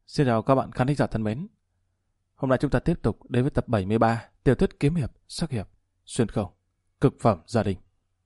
Xin chào các bạn khán thính giả thân mến. Hôm nay chúng ta tiếp tục đến với tập 73 tiểu thuyết kiếm hiệp, sắc hiệp, xuyên không, cực phẩm gia đình.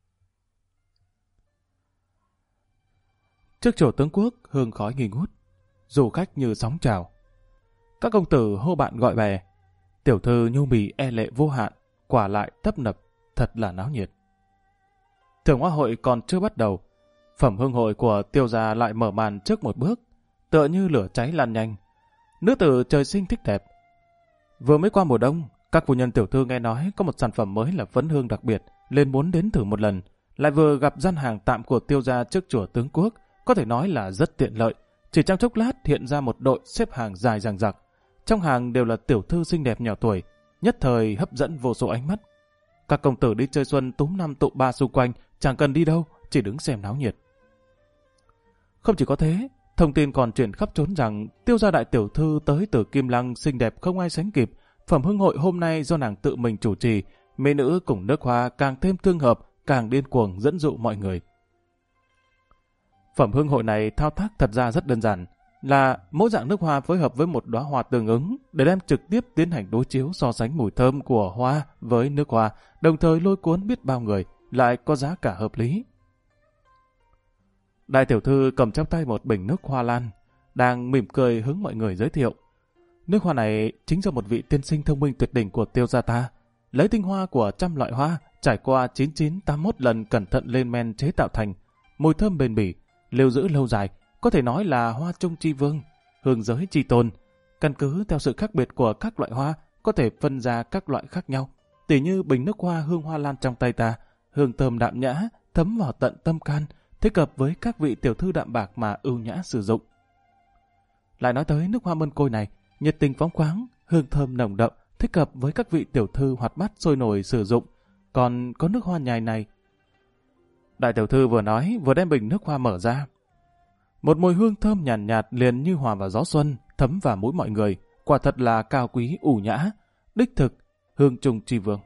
Trước chùa tướng quốc hương khói nghi ngút, du khách như sóng trào. Các công tử hô bạn gọi bè, tiểu thư nhu mì e lệ vô hạn, quả lại tấp nập, thật là náo nhiệt. Thưởng hoa hội còn chưa bắt đầu, phẩm hương hội của tiêu gia lại mở màn trước một bước, tựa như lửa cháy lan nhanh. Nữ tử trời sinh thích đẹp. Vừa mới qua mùa đông, các phu nhân tiểu thư nghe nói có một sản phẩm mới là phấn hương đặc biệt, nên muốn đến thử một lần. Lại vừa gặp gian hàng tạm của tiêu gia trước chùa tướng quốc, có thể nói là rất tiện lợi. Chỉ trong chốc lát hiện ra một đội xếp hàng dài dằng dặc. Trong hàng đều là tiểu thư xinh đẹp nhỏ tuổi, nhất thời hấp dẫn vô số ánh mắt. Các công tử đi chơi xuân túm năm tụ ba xung quanh, chẳng cần đi đâu, chỉ đứng xem náo nhiệt. Không chỉ có thế, thông tin còn truyền khắp trốn rằng tiêu gia đại tiểu thư tới từ Kim Lăng xinh đẹp không ai sánh kịp. Phẩm hương hội hôm nay do nàng tự mình chủ trì, mỹ nữ cùng nước hoa càng thêm tương hợp, càng điên cuồng dẫn dụ mọi người. Phẩm hương hội này thao tác thật ra rất đơn giản, là mỗi dạng nước hoa phối hợp với một đóa hoa tương ứng để đem trực tiếp tiến hành đối chiếu so sánh mùi thơm của hoa với nước hoa, đồng thời lôi cuốn biết bao người, lại có giá cả hợp lý. Đại tiểu thư cầm trong tay một bình nước hoa lan, đang mỉm cười hướng mọi người giới thiệu. Nước hoa này chính do một vị tiên sinh thông minh tuyệt đỉnh của tiêu gia ta, lấy tinh hoa của trăm loại hoa, trải qua 9981 lần cẩn thận lên men chế tạo thành, mùi thơm bền bỉ, lưu giữ lâu dài, có thể nói là hoa trung chi vương, hương giới chi tôn. Căn cứ theo sự khác biệt của các loại hoa, có thể phân ra các loại khác nhau. Tỉ như bình nước hoa hương hoa lan trong tay ta, hương thơm đạm nhã, thấm vào tận tâm can, thích hợp với các vị tiểu thư đạm bạc mà ưu nhã sử dụng. Lại nói tới nước hoa mân côi này, nhiệt tình phóng khoáng, hương thơm nồng đậm, thích hợp với các vị tiểu thư hoạt bát sôi nổi sử dụng. Còn có nước hoa nhài này. Đại tiểu thư vừa nói vừa đem bình nước hoa mở ra. Một mùi hương thơm nhàn nhạt, liền như hòa vào gió xuân, thấm vào mũi mọi người, quả thật là cao quý ủ nhã, đích thực, hương trung tri vương.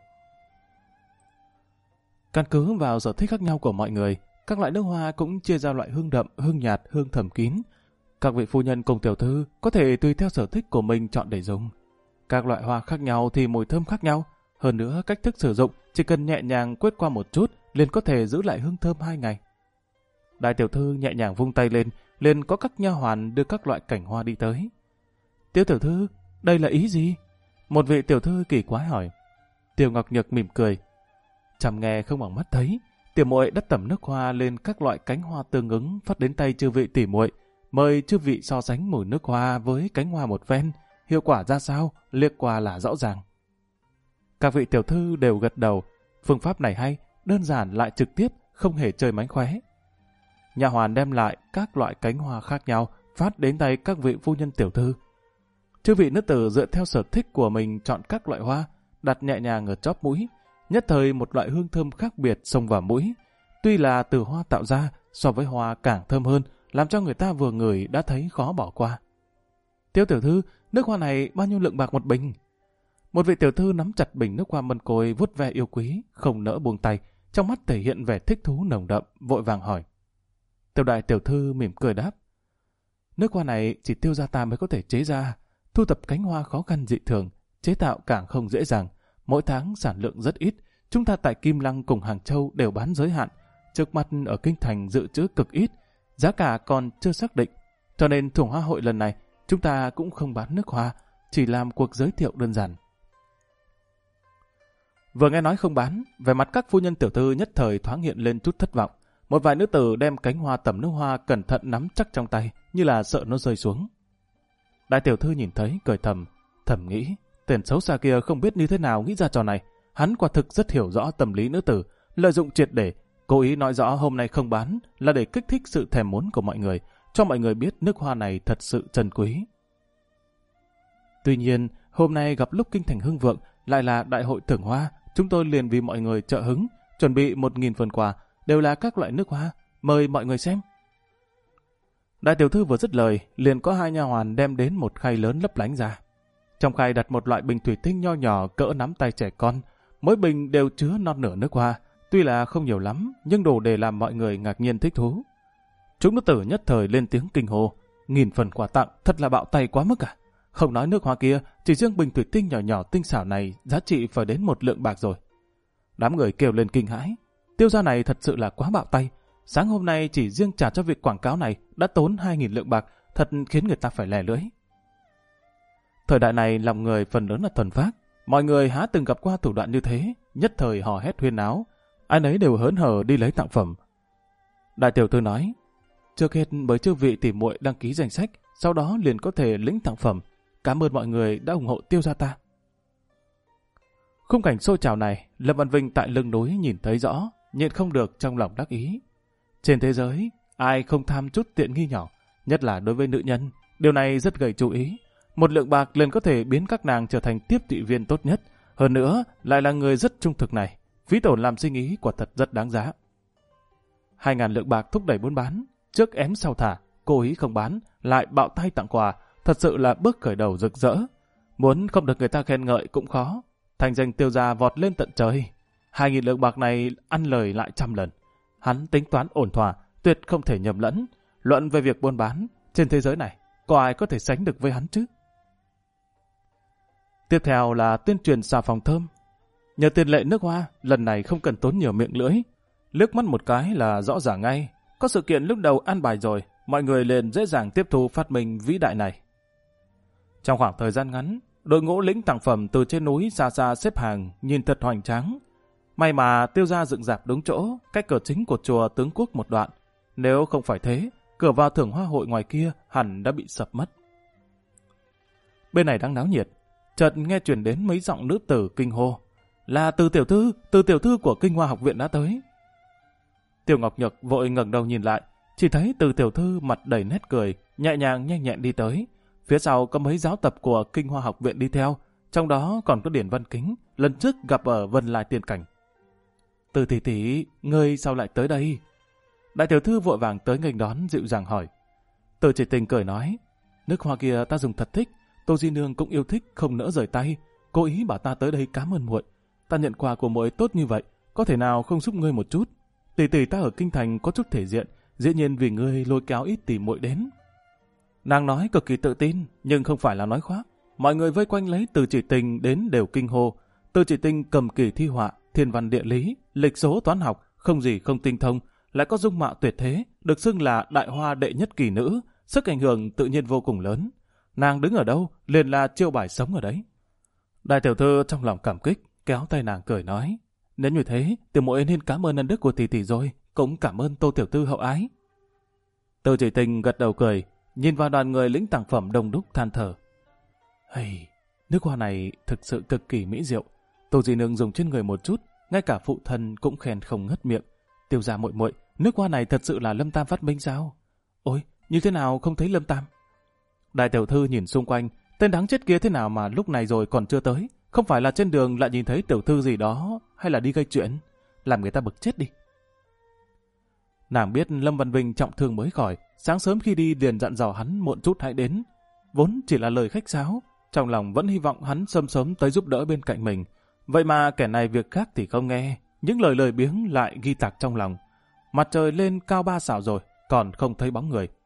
Căn cứ vào sở thích khác nhau của mọi người, các loại nước hoa cũng chia ra loại hương đậm, hương nhạt, hương thầm kín. Các vị phu nhân cùng tiểu thư có thể tùy theo sở thích của mình chọn để dùng. Các loại hoa khác nhau thì mùi thơm khác nhau. Hơn nữa, cách thức sử dụng chỉ cần nhẹ nhàng quét qua một chút liền có thể giữ lại hương thơm 2 ngày. Đại tiểu thư nhẹ nhàng vung tay lên, liền có các nha hoàn đưa các loại cảnh hoa đi tới. Tiêu tiểu thư, đây là ý gì? Một vị tiểu thư kỳ quái hỏi. Tiêu Ngọc Nhược mỉm cười. Chăm nghe không bằng mắt thấy. Tiểu muội đã tẩm nước hoa lên các loại cánh hoa tương ứng phát đến tay chư vị tỷ muội, mời chư vị so sánh mùi nước hoa với cánh hoa một phen, hiệu quả ra sao, liếc qua là rõ ràng. Các vị tiểu thư đều gật đầu, phương pháp này hay, đơn giản lại trực tiếp, không hề chơi mánh khóe. Nha hoàn đem lại các loại cánh hoa khác nhau phát đến tay các vị phu nhân tiểu thư. Chư vị nữ tử dựa theo sở thích của mình chọn các loại hoa, đặt nhẹ nhàng ở chóp mũi. Nhất thời một loại hương thơm khác biệt xông vào mũi. Tuy là từ hoa tạo ra, so với hoa càng thơm hơn, làm cho người ta vừa ngửi đã thấy khó bỏ qua. Tiêu tiểu thư, nước hoa này bao nhiêu lượng bạc một bình? Một vị tiểu thư nắm chặt bình nước hoa mân côi vuốt ve yêu quý, không nỡ buông tay, trong mắt thể hiện vẻ thích thú nồng đậm, vội vàng hỏi. Tiểu đại tiểu thư mỉm cười đáp. Nước hoa này chỉ tiêu gia ta mới có thể chế ra, thu thập cánh hoa khó khăn dị thường, chế tạo càng không dễ dàng. Mỗi tháng sản lượng rất ít, chúng ta tại Kim Lăng cùng Hàng Châu đều bán giới hạn. Trước mắt ở Kinh Thành dự trữ cực ít, giá cả còn chưa xác định. Cho nên thưởng hoa hội lần này, chúng ta cũng không bán nước hoa, chỉ làm cuộc giới thiệu đơn giản. Vừa nghe nói không bán, về mặt các phu nhân tiểu thư nhất thời thoáng hiện lên chút thất vọng. Một vài nữ tử đem cánh hoa tẩm nước hoa cẩn thận nắm chắc trong tay, như là sợ nó rơi xuống. Đại tiểu thư nhìn thấy, cười thầm nghĩ, tên xấu xa kia không biết như thế nào nghĩ ra trò này. Hắn quả thực rất hiểu rõ tâm lý nữ tử, lợi dụng triệt để, cố ý nói rõ hôm nay không bán là để kích thích sự thèm muốn của mọi người, cho mọi người biết nước hoa này thật sự trân quý. Tuy nhiên, hôm nay gặp lúc Kinh Thành hưng vượng, lại là đại hội thưởng hoa, chúng tôi liền vì mọi người trợ hứng, chuẩn bị 1000 phần quà, đều là các loại nước hoa, mời mọi người xem. Đại tiểu thư vừa dứt lời, liền có 2 nha hoàn đem đến một khay lớn lấp lánh ra. Trong khay đặt một loại bình thủy tinh nho nhỏ cỡ nắm tay trẻ con, mỗi bình đều chứa non nửa nước hoa, tuy là không nhiều lắm, nhưng đủ để làm mọi người ngạc nhiên thích thú. Chúng nữ tử nhất thời lên tiếng kinh hô, 1000 phần quà tặng, thật là bạo tay quá mức à. Không nói nước hoa kia, chỉ riêng bình thủy tinh nhỏ nhỏ tinh xảo này giá trị phải đến 1 lượng bạc rồi. Đám người kêu lên kinh hãi. Tiêu gia này thật sự là quá bạo tay. Sáng hôm nay chỉ riêng trả cho việc quảng cáo này đã tốn 2000 lượng bạc, thật khiến người ta phải lè lưỡi. Thời đại này lòng người phần lớn là thuần phác. Mọi người há từng gặp qua thủ đoạn như thế, nhất thời hò hét huyên náo. Ai nấy đều hớn hở đi lấy tặng phẩm. Đại tiểu thư nói, trước hết bởi chư vị tỉ muội đăng ký danh sách, sau đó liền có thể lĩnh tặng phẩm. Cảm ơn mọi người đã ủng hộ Tiêu gia ta. Khung cảnh xôi trào này, Lâm Văn Vinh tại lưng núi nhìn thấy rõ, nhịn không được trong lòng đắc ý. Trên thế giới, ai không tham chút tiện nghi nhỏ, nhất là đối với nữ nhân, điều này rất gây chú ý. 1 lượng bạc liền có thể biến các nàng trở thành tiếp thị viên tốt nhất. Hơn nữa, lại là người rất trung thực này. Phí tổn làm sinh ý quả thật rất đáng giá. 2000 lượng bạc thúc đẩy buôn bán, trước ém sau thả, cố ý không bán, lại bạo tay tặng quà, thật sự là bước khởi đầu rực rỡ. Muốn không được người ta khen ngợi cũng khó. Thành danh Tiêu gia vọt lên tận trời. 2000 lượng bạc này ăn lời lại 100 lần. Hắn tính toán ổn thỏa, tuyệt không thể nhầm lẫn. Luận về việc buôn bán, trên thế giới này, có ai có thể sánh được với hắn chứ? Tiếp theo là tuyên truyền xà phòng thơm. Nhờ tiền lệ nước hoa, lần này không cần tốn nhiều miệng lưỡi. Liếc mắt một cái là rõ ràng ngay. Có sự kiện lúc đầu an bài rồi, mọi người liền dễ dàng tiếp thu phát minh vĩ đại này. Trong khoảng thời gian ngắn, đội ngũ lĩnh tặng phẩm từ trên núi xa xa xếp hàng, nhìn thật hoành tráng. May mà Tiêu gia dựng dạp đúng chỗ, cách cửa chính của chùa Tướng Quốc một đoạn. Nếu không phải thế, cửa vào thưởng hoa hội ngoài kia hẳn đã bị sập mất. Bên này đang náo nhiệt, chợt nghe truyền đến mấy giọng nữ tử kinh hô. Là Từ tiểu thư của Kinh Hoa học viện đã tới. Tiêu Ngọc Nhược vội ngẩng đầu nhìn lại, chỉ thấy Từ tiểu thư mặt đầy nét cười, nhẹ nhàng nhanh nhẹn đi tới. Phía sau có mấy giáo tập của Kinh Hoa học viện đi theo, trong đó còn có Điển Văn Kính, lần trước gặp ở Vân Lai Tiên Cảnh. Từ tỷ tỷ, ngươi sao lại tới đây? Đại tiểu thư vội vàng tới nghênh đón, dịu dàng hỏi. Từ Chỉ Tình cười nói, nước hoa kia ta dùng thật thích, Tô Di Nương cũng yêu thích, không nỡ rời tay, cố ý bảo ta tới đây cảm ơn muội. Ta nhận quà của muội tốt như vậy, có thể nào không giúp ngươi một chút? Tỷ tỷ ta ở kinh thành có chút thể diện, dĩ nhiên vì ngươi lôi kéo ít tỷ muội đến. Nàng nói cực kỳ tự tin, nhưng không phải là nói khoác. Mọi người vây quanh lấy Từ Chỉ Tình đến đều kinh hô. Từ Chỉ Tình cầm kỳ thi họa, thiên văn địa lý, lịch số toán học, không gì không tinh thông, lại có dung mạo tuyệt thế, được xưng là đại hoa đệ nhất kỳ nữ, sức ảnh hưởng tự nhiên vô cùng lớn. Nàng đứng ở đâu, liền là chiêu bài sống ở đấy. Đại tiểu thư trong lòng cảm kích, kéo tay nàng cười nói, nếu như thế, tiểu muội nên cảm ơn ân đức của tỷ tỷ rồi, cũng cảm ơn Tô tiểu thư hậu ái. Từ Chỉ Tình gật đầu cười, nhìn vào đoàn người lĩnh tặng phẩm đông đúc than thở. Hey, nước hoa này thực sự cực kỳ mỹ diệu. Tô Di Nương dùng trên người một chút, ngay cả phụ thân cũng khen không ngất miệng. Tiêu gia muội muội, nước hoa này thật sự là Lâm Tam phát minh sao? Ôi, như thế nào không thấy Lâm Tam? Đại tiểu thư nhìn xung quanh, tên đáng chết kia thế nào mà lúc này rồi còn chưa tới? Không phải là trên đường lại nhìn thấy tiểu thư gì đó, hay là đi gây chuyện? Làm người ta bực chết đi. Nàng biết Lâm Văn Vinh trọng thương mới khỏi, sáng sớm khi đi liền dặn dò hắn muộn chút hãy đến. Vốn chỉ là lời khách sáo, trong lòng vẫn hy vọng hắn sớm tới giúp đỡ bên cạnh mình. Vậy mà kẻ này việc khác thì không nghe, những lời biếng lại ghi tạc trong lòng. Mặt trời lên cao 3 xảo rồi, còn không thấy bóng người.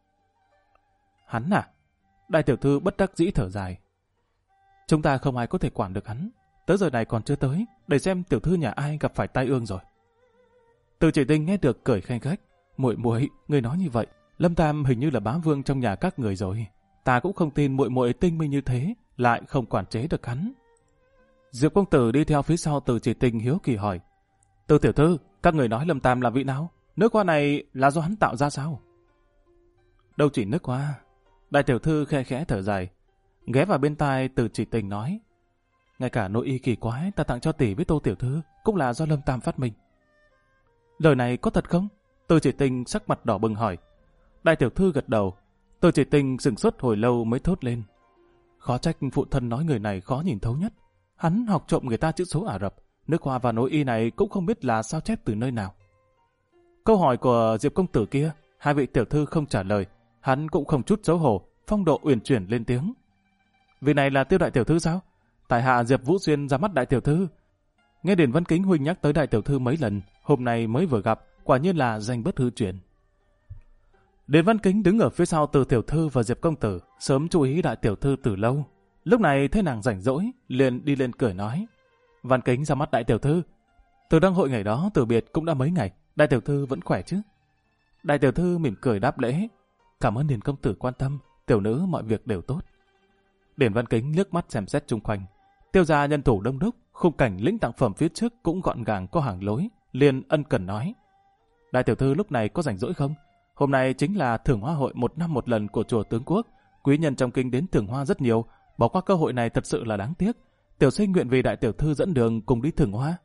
Hắn à? Đại tiểu thư bất đắc dĩ thở dài. Chúng ta không ai có thể quản được hắn. Tới giờ này còn chưa tới, để xem tiểu thư nhà ai gặp phải tai ương rồi. Từ Chỉ Tình nghe được cười khanh khách. Muội muội, người nói như vậy, Lâm Tam hình như là bá vương trong nhà các người rồi. Ta cũng không tin muội muội tinh minh như thế, lại không quản chế được hắn. Diệp công tử đi theo phía sau Từ Chỉ Tình hiếu kỳ hỏi. Từ tiểu thư, các người nói Lâm Tam là vị nào? Nước hoa này là do hắn tạo ra sao? Đâu chỉ nước hoa. Đại tiểu thư khe khẽ thở dài, ghé vào bên tai Từ Chỉ Tình nói. Ngay cả nội y kỳ quái ta tặng cho tỷ với Tô tiểu thư cũng là do Lâm Tam phát minh. Lời này có thật không? Từ Chỉ Tình sắc mặt đỏ bừng hỏi. Đại tiểu thư gật đầu. Từ Chỉ Tình sửng sốt hồi lâu mới thốt lên. Khó trách phụ thân nói người này khó nhìn thấu nhất. Hắn học trộm người ta chữ số Ả Rập. Nước hoa và nội y này cũng không biết là sao chép từ nơi nào. Câu hỏi của Diệp công tử kia, hai vị tiểu thư không trả lời. Hắn cũng không chút xấu hổ, phong độ uyển chuyển lên tiếng. Vị này là Tiêu đại tiểu thư sao? Tại hạ Diệp Vũ Xuyên ra mắt đại tiểu thư. Nghe Điển Văn Kính huynh nhắc tới đại tiểu thư mấy lần, hôm nay mới vừa gặp, quả nhiên là danh bất hư truyền. Điền Văn Kính đứng ở phía sau Từ tiểu thư và Diệp công tử, sớm chú ý đại tiểu thư từ lâu. Lúc này thấy nàng rảnh rỗi, liền đi lên cười nói: Văn Kính ra mắt đại tiểu thư. Từ đăng hội ngày đó từ biệt cũng đã mấy ngày, đại tiểu thư vẫn khỏe chứ? Đại tiểu thư mỉm cười đáp lễ: Cảm ơn Điền công tử quan tâm, tiểu nữ mọi việc đều tốt. Điền Văn Kính liếc mắt xem xét chung quanh. Tiêu gia nhân thủ đông đúc, khung cảnh lĩnh tặng phẩm phía trước cũng gọn gàng có hàng lối, liền ân cần nói: Đại tiểu thư lúc này có rảnh rỗi không? Hôm nay chính là thưởng hoa hội 1 năm 1 lần của chùa Tướng Quốc. Quý nhân trong kinh đến thưởng hoa rất nhiều, bỏ qua cơ hội này thật sự là đáng tiếc. Tiểu sinh nguyện vì đại tiểu thư dẫn đường cùng đi thưởng hoa.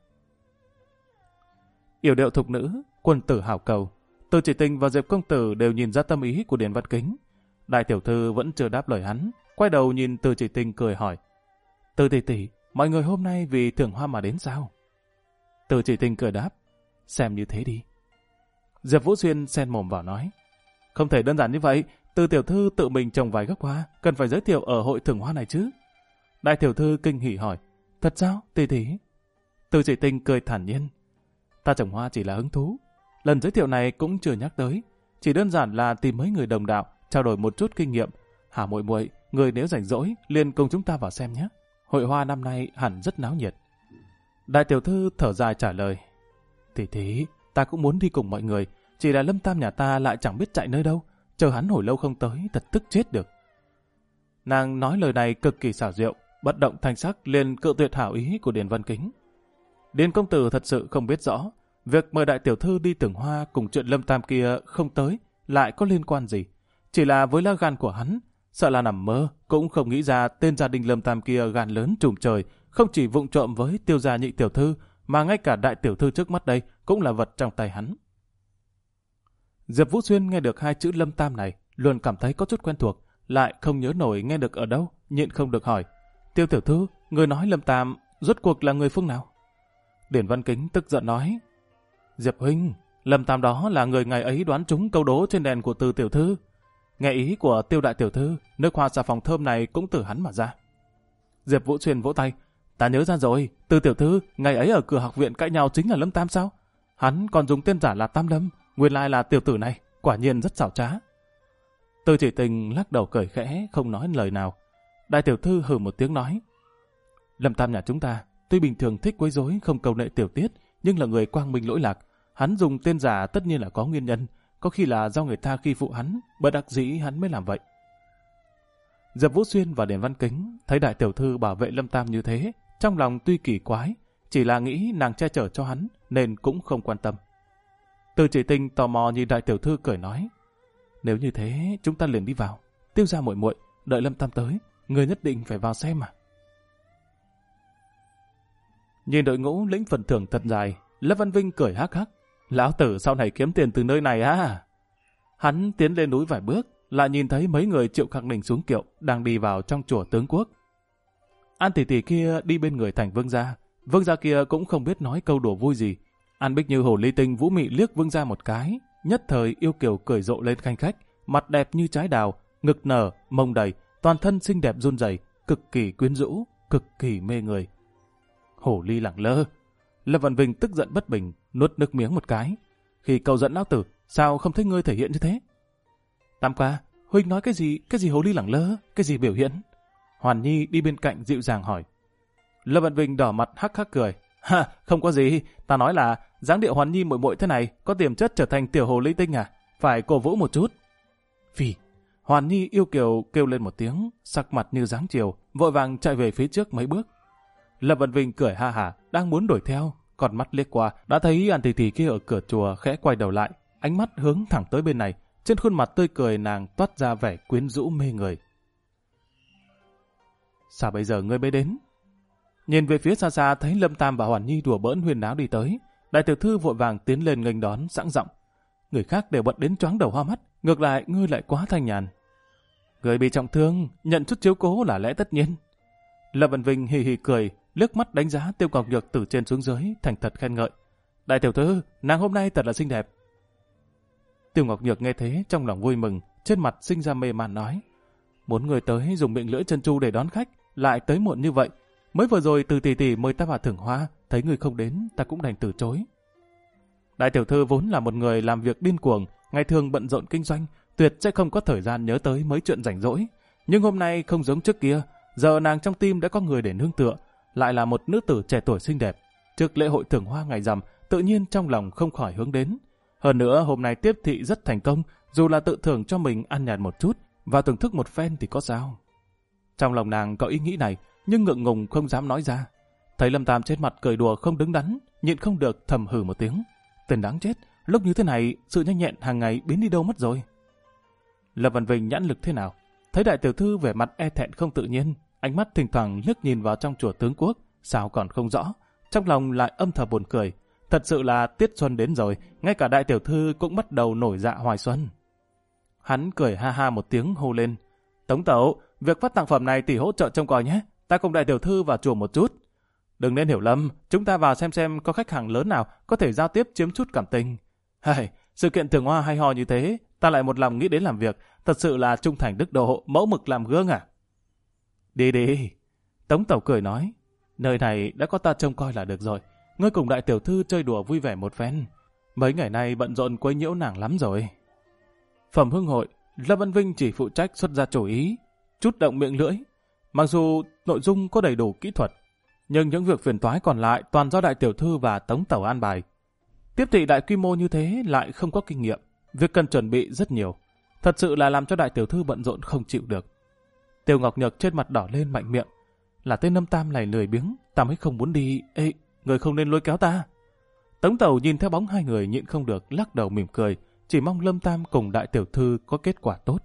Yểu điệu thục nữ, quân tử hảo cầu. Từ Chỉ Tình và Diệp công tử đều nhìn ra tâm ý của Điền Văn Kính. Đại tiểu thư vẫn chưa đáp lời hắn, quay đầu nhìn Từ Chỉ Tình cười hỏi: Từ tỷ tỷ, mọi người hôm nay vì thưởng hoa mà đến sao? Từ Chỉ Tình cười đáp: Xem như thế đi. Diệp Vũ Xuyên xen mồm vào nói: Không thể đơn giản như vậy, Từ tiểu thư tự mình trồng vài gốc hoa, cần phải giới thiệu ở hội thưởng hoa này chứ. Đại tiểu thư kinh hỉ hỏi: Thật sao, tỷ tỷ? Từ Chỉ Tình cười thản nhiên: Ta trồng hoa chỉ là hứng thú, lần giới thiệu này cũng chưa nhắc tới, chỉ đơn giản là tìm mấy người đồng đạo, trao đổi một chút kinh nghiệm. Hả muội muội, người nếu rảnh rỗi, liền cùng chúng ta vào xem nhé. Hội hoa năm nay hẳn rất náo nhiệt. Đại tiểu thư thở dài trả lời: Tỷ tỷ, ta cũng muốn đi cùng mọi người, chỉ là Lâm Tam nhà ta lại chẳng biết chạy nơi đâu, chờ hắn hồi lâu không tới, thật tức chết được. Nàng nói lời này cực kỳ xảo diệu, bất động thanh sắc liền cự tuyệt hảo ý của Điền Văn Kính. Điền công tử thật sự không biết rõ, việc mời đại tiểu thư đi thưởng hoa cùng chuyện Lâm Tam kia không tới lại có liên quan gì. Chỉ là với lá gan của hắn, sợ là nằm mơ cũng không nghĩ ra tên gia đình Lâm Tam kia gan lớn trùm trời, không chỉ vụng trộm với Tiêu gia nhị tiểu thư, mà ngay cả đại tiểu thư trước mắt đây cũng là vật trong tay hắn. Diệp Vũ Xuyên nghe được 2 chữ Lâm Tam này, luôn cảm thấy có chút quen thuộc, lại không nhớ nổi nghe được ở đâu, nhịn không được hỏi: Tiêu tiểu thư, người nói Lâm Tam rốt cuộc là người phương nào? Điền Văn Kính tức giận nói: Diệp huynh, Lâm Tam đó là người ngày ấy đoán trúng câu đố trên đèn của Từ tiểu thư. Nghe ý của Tiêu đại tiểu thư, nước hoa xà phòng thơm này cũng từ hắn mà ra. Diệp Vũ Xuyên vỗ tay: Ta nhớ ra rồi, Từ tiểu thư ngày ấy ở cửa học viện cãi nhau chính là Lâm Tam sao? Hắn còn dùng tên giả là Tam Lâm, nguyên lai là tiểu tử này, quả nhiên rất xảo trá. Từ Chỉ Tình lắc đầu cười khẽ, không nói lời nào. Đại tiểu thư hừ một tiếng nói: Lâm Tam nhà chúng ta tuy bình thường thích quấy rối, không câu nệ tiểu tiết, nhưng là người quang minh lỗi lạc. Hắn dùng tên giả tất nhiên là có nguyên nhân, có khi là do người ta khi phụ hắn, bất đắc dĩ hắn mới làm vậy. Diệp Vũ Xuyên và Điền Văn Kính thấy đại tiểu thư bảo vệ Lâm Tam như thế, trong lòng tuy kỳ quái, chỉ là nghĩ nàng che chở cho hắn nên cũng không quan tâm. Từ Chỉ Tình tò mò nhìn đại tiểu thư cười nói: Nếu như thế, chúng ta liền đi vào. Tiêu gia muội muội, đợi Lâm Tam tới, người nhất định phải vào xem mà. Nhìn đội ngũ lĩnh phần thưởng thật dài, Lâm Văn Vinh cười hắc hắc: Lão tử sau này kiếm tiền từ nơi này á. Hắn tiến lên núi vài bước, lại nhìn thấy mấy người Triệu Khắc Ninh xuống kiệu đang đi vào trong chùa Tướng Quốc. An tỷ tỷ kia đi bên người Thành Vương gia kia cũng không biết nói câu đùa vui gì. An Bích Như hồ ly tinh vũ mị liếc Vương gia một cái, nhất thời yêu kiều cười rộ lên khanh khách, mặt đẹp như trái đào, ngực nở, mông đầy, toàn thân xinh đẹp run rẩy, cực kỳ quyến rũ, cực kỳ mê người. Hồ ly lẳng lơ. Lâm Văn Vinh tức giận bất bình, nuốt nước miếng một cái. Khi cậu giận lão tử, sao không thấy ngươi thể hiện như thế? Tam ca, huynh nói cái gì hồ ly lẳng lơ, cái gì biểu hiện? Hoàn Nhi đi bên cạnh dịu dàng hỏi. Lâm Văn Vinh đỏ mặt hắc hắc cười: Ha, không có gì, ta nói là dáng điệu Hoàn Nhi muội muội thế này có tiềm chất trở thành tiểu hồ ly tinh à? Phải cổ vũ một chút. Vì Hoàn Nhi yêu kiều kêu lên một tiếng, sắc mặt như dáng chiều, vội vàng chạy về phía trước mấy bước. Lâm Văn Vinh cười ha hả, đang muốn đuổi theo, còn mắt liếc qua đã thấy An tỷ tỷ kia ở cửa chùa khẽ quay đầu lại, ánh mắt hướng thẳng tới bên này, trên khuôn mặt tươi cười nàng toát ra vẻ quyến rũ mê người. Sao bây giờ ngươi mới đến? Nhìn về phía xa xa thấy Lâm Tam và Hoàn Nhi đùa bỡn huyên náo đi tới, đại tiểu thư vội vàng tiến lên nghênh đón sẵn giọng: Người khác đều bận đến choáng đầu hoa mắt, ngược lại ngươi lại quá thanh nhàn. Người bị trọng thương, nhận chút chiếu cố là lẽ tất nhiên. Lâm Văn Vinh hì hì cười, liếc mắt đánh giá Tiêu Ngọc Nhược từ trên xuống dưới, thành thật khen ngợi: Đại tiểu thư, nàng hôm nay thật là xinh đẹp. Tiêu Ngọc Nhược nghe thế trong lòng vui mừng, trên mặt sinh ra mê man nói: Muốn người tới dùng miệng lưỡi chân chu để đón khách, lại tới muộn như vậy. Mới vừa rồi Từ tỷ tỷ mời ta vào thưởng hoa, thấy người không đến, ta cũng đành từ chối. Đại tiểu thư vốn là một người làm việc điên cuồng, ngày thường bận rộn kinh doanh, tuyệt sẽ không có thời gian nhớ tới mấy chuyện rảnh rỗi. Nhưng hôm nay không giống trước kia, giờ nàng trong tim đã có người để nương tựa, lại là một nữ tử trẻ tuổi xinh đẹp. Trước lễ hội thưởng hoa ngày rằm, tự nhiên trong lòng không khỏi hướng đến. Hơn nữa hôm nay tiếp thị rất thành công, dù là tự thưởng cho mình ăn nhàn một chút và thưởng thức một phen thì có sao. Trong lòng nàng có ý nghĩ này, nhưng ngượng ngùng không dám nói ra. Thấy Lâm Tam trên mặt cười đùa không đứng đắn, nhịn không được thầm hừ một tiếng. Tên đáng chết, lúc như thế này, sự nhanh nhẹn hàng ngày biến đi đâu mất rồi. Lâm Văn Vinh nhãn lực thế nào? Thấy đại tiểu thư vẻ mặt e thẹn không tự nhiên, ánh mắt thỉnh thoảng liếc nhìn vào trong chùa tướng quốc, sao còn không rõ. Trong lòng lại âm thầm buồn cười. Thật sự là tiết xuân đến rồi, ngay cả đại tiểu thư cũng bắt đầu nổi dạ hoài xuân. Hắn cười ha ha một tiếng hô lên. Tống tẩu, việc phát tặng phẩm này tỷ hỗ trợ trông coi nhé. Ta cùng đại tiểu thư vào chùa một chút. Đừng nên hiểu lầm, chúng ta vào xem có khách hàng lớn nào có thể giao tiếp chiếm chút cảm tình. Hay, sự kiện thưởng hoa hay ho như thế, ta lại một lòng nghĩ đến làm việc, thật sự là trung thành đức độ, mẫu mực làm gương à? Đi đi. Tống tẩu cười nói, nơi này đã có ta trông coi là được rồi. Ngươi cùng đại tiểu thư chơi đùa vui vẻ một phen. Mấy ngày nay bận rộn quấy nhiễu nàng lắm rồi. Phẩm hương hội, Lâm Văn Vinh chỉ phụ trách xuất ra chủ ý, chút động miệng lưỡi. Mặc dù nội dung có đầy đủ kỹ thuật, nhưng những việc phiền toái còn lại toàn do đại tiểu thư và Tống tẩu an bài. Tiếp thị đại quy mô như thế lại không có kinh nghiệm, việc cần chuẩn bị rất nhiều. Thật sự là làm cho đại tiểu thư bận rộn không chịu được. Tiêu Ngọc Nhược trên mặt đỏ lên mạnh miệng. Là tên Lâm Tam này lười biếng, ta mới không muốn đi. Ê, người không nên lôi kéo ta. Tống tẩu nhìn theo bóng hai người nhịn không được lắc đầu mỉm cười, chỉ mong Lâm Tam cùng đại tiểu thư có kết quả tốt.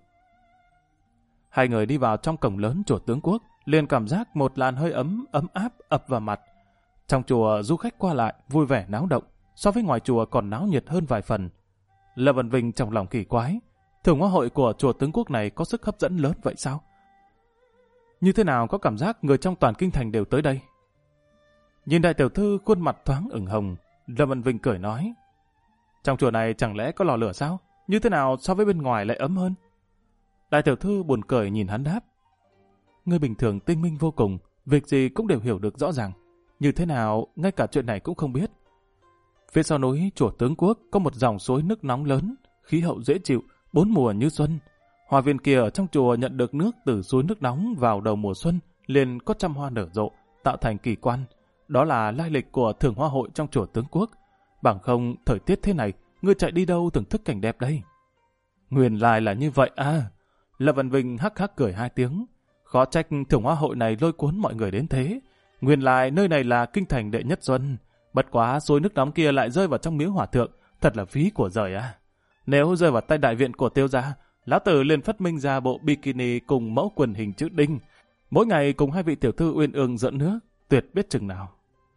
Hai người đi vào trong cổng lớn chùa tướng quốc, liền cảm giác một làn hơi ấm áp ập vào mặt. Trong chùa du khách qua lại vui vẻ náo động, so với ngoài chùa còn náo nhiệt hơn vài phần. Lâm Văn Vinh trong lòng kỳ quái, thưởng hoa hội của chùa tướng quốc này có sức hấp dẫn lớn vậy sao? Như thế nào có cảm giác người trong toàn kinh thành đều tới đây? Nhìn đại tiểu thư khuôn mặt thoáng ửng hồng, Lâm Văn Vinh cười nói, trong chùa này chẳng lẽ có lò lửa sao? Như thế nào so với bên ngoài lại ấm hơn? Đại tiểu thư buồn cười nhìn hắn đáp, ngươi bình thường tinh minh vô cùng, việc gì cũng đều hiểu được rõ ràng. Như thế nào, ngay cả chuyện này cũng không biết. Phía sau núi chùa tướng quốc có một dòng suối nước nóng lớn, khí hậu dễ chịu, bốn mùa như xuân. Hoa viên kia ở trong chùa nhận được nước từ suối nước nóng vào đầu mùa xuân, liền có trăm hoa nở rộ, tạo thành kỳ quan. Đó là lai lịch của thưởng hoa hội trong chùa tướng quốc. Bằng không, thời tiết thế này, ngươi chạy đi đâu thưởng thức cảnh đẹp đây? Nguyên lai là như vậy à? Lâm Văn Vinh hắc hắc cười hai tiếng. Khó trách thưởng hoa hội này lôi cuốn mọi người đến thế. Nguyên lai nơi này là kinh thành đệ nhất xuân. Bất quá suối nước nóng kia lại rơi vào trong miếu hỏa thượng, thật là phí của giời à. Nếu rơi vào tay đại viện của Tiêu gia, lão tử liền phát minh ra bộ bikini cùng mẫu quần hình chữ đinh. Mỗi ngày cùng hai vị tiểu thư uyên ương dẫn nước, tuyệt biết chừng nào.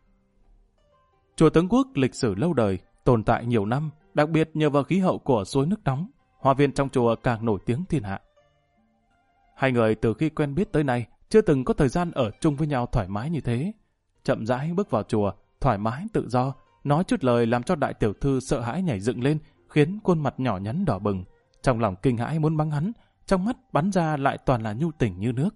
Chùa tướng quốc lịch sử lâu đời, tồn tại nhiều năm, đặc biệt nhờ vào khí hậu của suối nước nóng, hoa viên trong chùa càng nổi tiếng thiên hạ. Hai người từ khi quen biết tới nay, chưa từng có thời gian ở chung với nhau thoải mái như thế. Chậm rãi bước vào chùa, thoải mái tự do, nói chút lời làm cho đại tiểu thư sợ hãi nhảy dựng lên, khiến khuôn mặt nhỏ nhắn đỏ bừng. Trong lòng kinh hãi muốn bắn hắn, trong mắt bắn ra lại toàn là nhu tình như nước.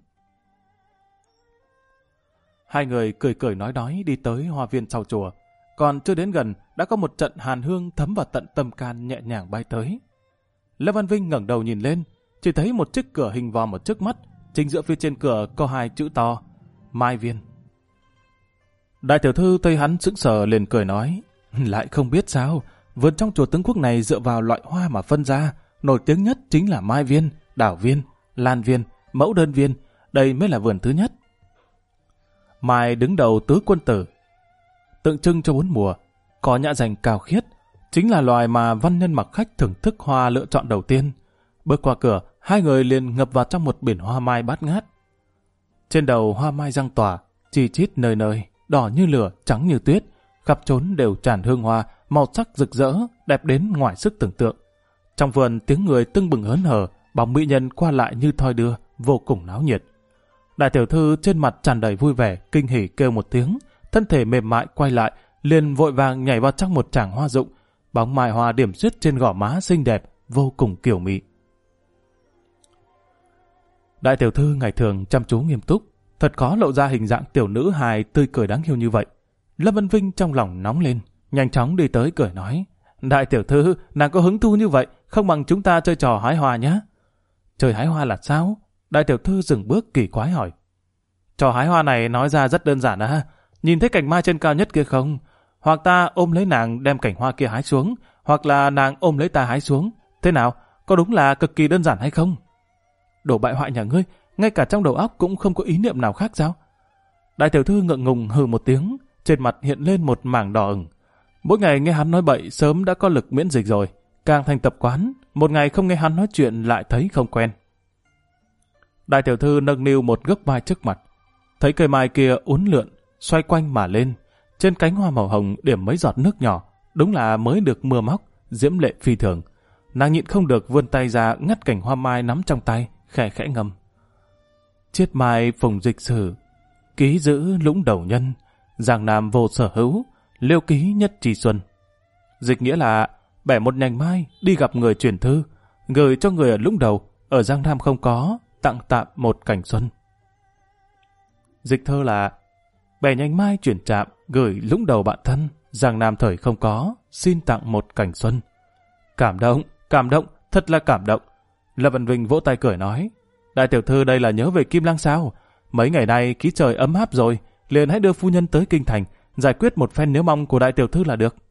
Hai người cười cười nói đi tới hoa viên sau chùa. Còn chưa đến gần, đã có một trận hàn hương thấm vào tận tâm can nhẹ nhàng bay tới. Lâm Văn Vinh ngẩng đầu nhìn lên, chỉ thấy một chiếc cửa hình vòm ở trước mắt, chính giữa phía trên cửa có hai chữ to, Mai Viên. Đại tiểu thư thấy hắn sững sờ liền cười nói, lại không biết sao, vườn trong chùa tướng quốc này dựa vào loại hoa mà phân ra, nổi tiếng nhất chính là Mai Viên, Đào Viên, Lan Viên, Mẫu Đơn Viên, đây mới là vườn thứ nhất. Mai đứng đầu tứ quân tử, tượng trưng cho bốn mùa, có nhã danh cao khiết, chính là loài mà văn nhân mặc khách thưởng thức hoa lựa chọn đầu tiên. Bước qua cửa, hai người liền ngập vào trong một biển hoa mai bát ngát. Trên đầu hoa mai giăng tỏa, chi chít nơi nơi, đỏ như lửa, trắng như tuyết, khắp chốn đều tràn hương hoa, màu sắc rực rỡ, đẹp đến ngoài sức tưởng tượng. Trong vườn tiếng người tưng bừng hớn hở, bóng mỹ nhân qua lại như thoi đưa, vô cùng náo nhiệt. Đại tiểu thư trên mặt tràn đầy vui vẻ, kinh hỉ kêu một tiếng, thân thể mềm mại quay lại, liền vội vàng nhảy vào trong một tràng hoa rụng, bóng mai hoa điểm xuyết trên gò má xinh đẹp, vô cùng kiều mị. Đại tiểu thư ngày thường chăm chú nghiêm túc, thật khó lộ ra hình dạng tiểu nữ hài tươi cười đáng yêu như vậy. Lâm Văn Vinh trong lòng nóng lên, nhanh chóng đi tới cười nói, đại tiểu thư, nàng có hứng thú như vậy, không bằng chúng ta chơi trò hái hoa nhé. Chơi hái hoa là sao? Đại tiểu thư dừng bước kỳ quái hỏi. Trò hái hoa này nói ra rất đơn giản à. Nhìn thấy cành mai trên cao nhất kia không? Hoặc ta ôm lấy nàng đem cành hoa kia hái xuống, hoặc là nàng ôm lấy ta hái xuống. Thế nào? Có đúng là cực kỳ đơn giản hay không? Đồ bại hoại nhà ngươi, ngay cả trong đầu óc cũng không có ý niệm nào khác sao? Đại tiểu thư ngượng ngùng hừ một tiếng, trên mặt hiện lên một mảng đỏ ửng. Mỗi ngày nghe hắn nói bậy sớm đã có lực miễn dịch rồi, càng thành tập quán, một ngày không nghe hắn nói chuyện lại thấy không quen. Đại tiểu thư nâng niu một gốc mai trước mặt, thấy cây mai kia uốn lượn, xoay quanh mà lên, trên cánh hoa màu hồng điểm mấy giọt nước nhỏ, đúng là mới được mưa móc, diễm lệ phi thường. Nàng nhịn không được vươn tay ra ngắt cành hoa mai nắm trong tay, khẽ khẽ ngâm. Chiết mai phùng dịch sử, ký giữ lũng đầu nhân, giang nam vô sở hữu, liêu ký nhất trì xuân. Dịch nghĩa là bẻ một nhành mai đi gặp người truyền thư, gửi cho người ở lũng đầu, ở giang nam không có, tặng tạm một cảnh xuân. Dịch thơ là bẻ nhành mai chuyển trạm, gửi lũng đầu bạn thân, giang nam thời không có, xin tặng một cảnh xuân. Cảm động, thật là cảm động. Lâm Văn Vinh vỗ tay cười nói, đại tiểu thư đây là nhớ về Kim Lang sao? Mấy ngày nay khí trời ấm áp rồi, liền hãy đưa phu nhân tới kinh thành, giải quyết một phen nếu mong của đại tiểu thư là được.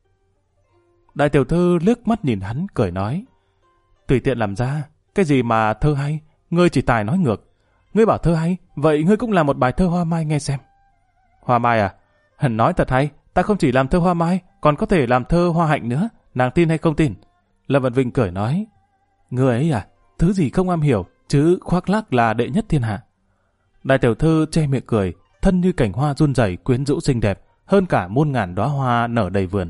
Đại tiểu thư liếc mắt nhìn hắn cười nói, tùy tiện làm ra, cái gì mà thơ hay, ngươi chỉ tài nói ngược. Ngươi bảo thơ hay, vậy ngươi cũng làm một bài thơ hoa mai nghe xem. Hoa mai à? Hẳn nói thật hay, ta không chỉ làm thơ hoa mai, còn có thể làm thơ hoa hạnh nữa, nàng tin hay không tin? Lâm Văn Vinh cười nói, ngươi ấy à, thứ gì không am hiểu, chứ khoác lác là đệ nhất thiên hạ. Đại tiểu thư che miệng cười, thân như cành hoa run rẩy quyến rũ xinh đẹp, hơn cả muôn ngàn đóa hoa nở đầy vườn.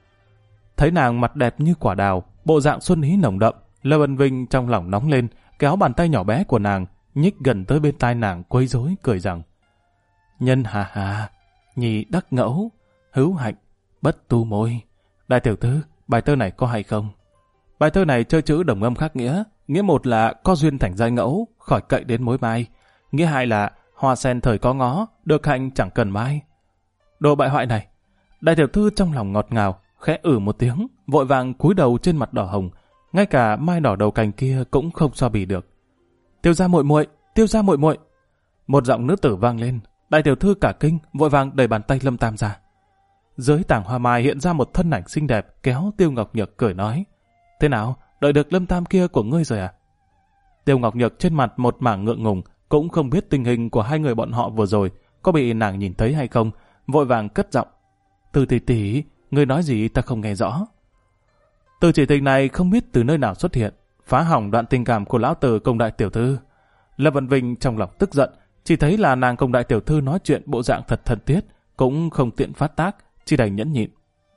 Thấy nàng mặt đẹp như quả đào, bộ dạng xuân ý nồng đậm, Lâm Văn Vinh trong lòng nóng lên, kéo bàn tay nhỏ bé của nàng, nhích gần tới bên tai nàng quấy rối cười rằng, nhân hà hà, nhì đắc ngẫu, hữu hạnh, bất tu môi. Đại tiểu thư, bài thơ này có hay không? Bài thơ này chơi chữ đồng âm khác nghĩa, nghĩa một là có duyên thành giai ngẫu, khỏi cậy đến mối mai. Nghĩa hai là hoa sen thời có ngó, được hạnh chẳng cần mai. Đồ bại hoại này. Đại tiểu thư trong lòng ngọt ngào, khẽ một tiếng, vội vàng cúi đầu trên mặt đỏ hồng, ngay cả mai đỏ đầu cành kia cũng không so bì được. Tiêu gia muội muội, Tiêu gia muội muội. Một giọng nữ tử vang lên, đại tiểu thư cả kinh, vội vàng đẩy bàn tay Lâm Tam ra. Dưới tảng hoa mai hiện ra một thân ảnh xinh đẹp, kéo Tiêu Ngọc Nhược cười nói, thế nào, đợi được Lâm Tam kia của ngươi rồi à? Tiêu Ngọc Nhược trên mặt một mảng ngượng ngùng, cũng không biết tình hình của hai người bọn họ vừa rồi có bị nàng nhìn thấy hay không, vội vàng cất giọng, Từ tỷ tỷ, ngươi nói gì ta không nghe rõ. Từ chỉ tình này không biết từ nơi nào xuất hiện, phá hỏng đoạn tình cảm của lão tử cùng đại tiểu thư. Lâm Văn Vinh trong lòng tức giận, chỉ thấy là nàng cùng đại tiểu thư nói chuyện bộ dạng thật thân thiết, cũng không tiện phát tác, chỉ đành nhẫn nhịn.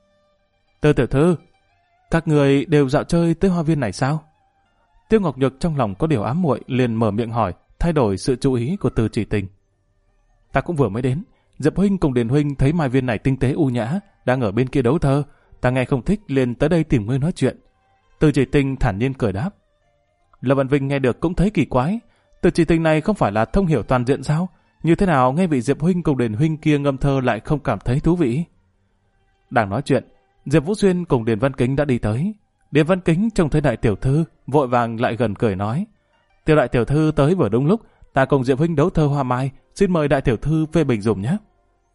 Từ tiểu thư, các người đều dạo chơi tới hoa viên này sao? Tiêu Ngọc Nhược trong lòng có điều ám muội, liền mở miệng hỏi, thay đổi sự chú ý của Từ chỉ tình. Ta cũng vừa mới đến, Diệp huynh cùng Điền huynh thấy mai viên này tinh tế u nhã, đang ở bên kia đấu thơ, ta nghe không thích liền tới đây tìm ngươi nói chuyện. Từ chỉ tình thản nhiên cười đáp. Lâm Văn Vinh nghe được cũng thấy kỳ quái, Từ chỉ tình này không phải là thông hiểu toàn diện sao? Như thế nào nghe vị Diệp huynh cùng Điền huynh kia ngâm thơ lại không cảm thấy thú vị? Đang nói chuyện, Diệp Vũ Xuyên cùng Điền Văn Kính đã đi tới. Điền Văn Kính trông thấy đại tiểu thư, vội vàng lại gần cười nói, Tiêu đại tiểu thư tới vừa đúng lúc, ta cùng Diệp huynh đấu thơ hoa mai, xin mời đại tiểu thư phê bình dùm nhé.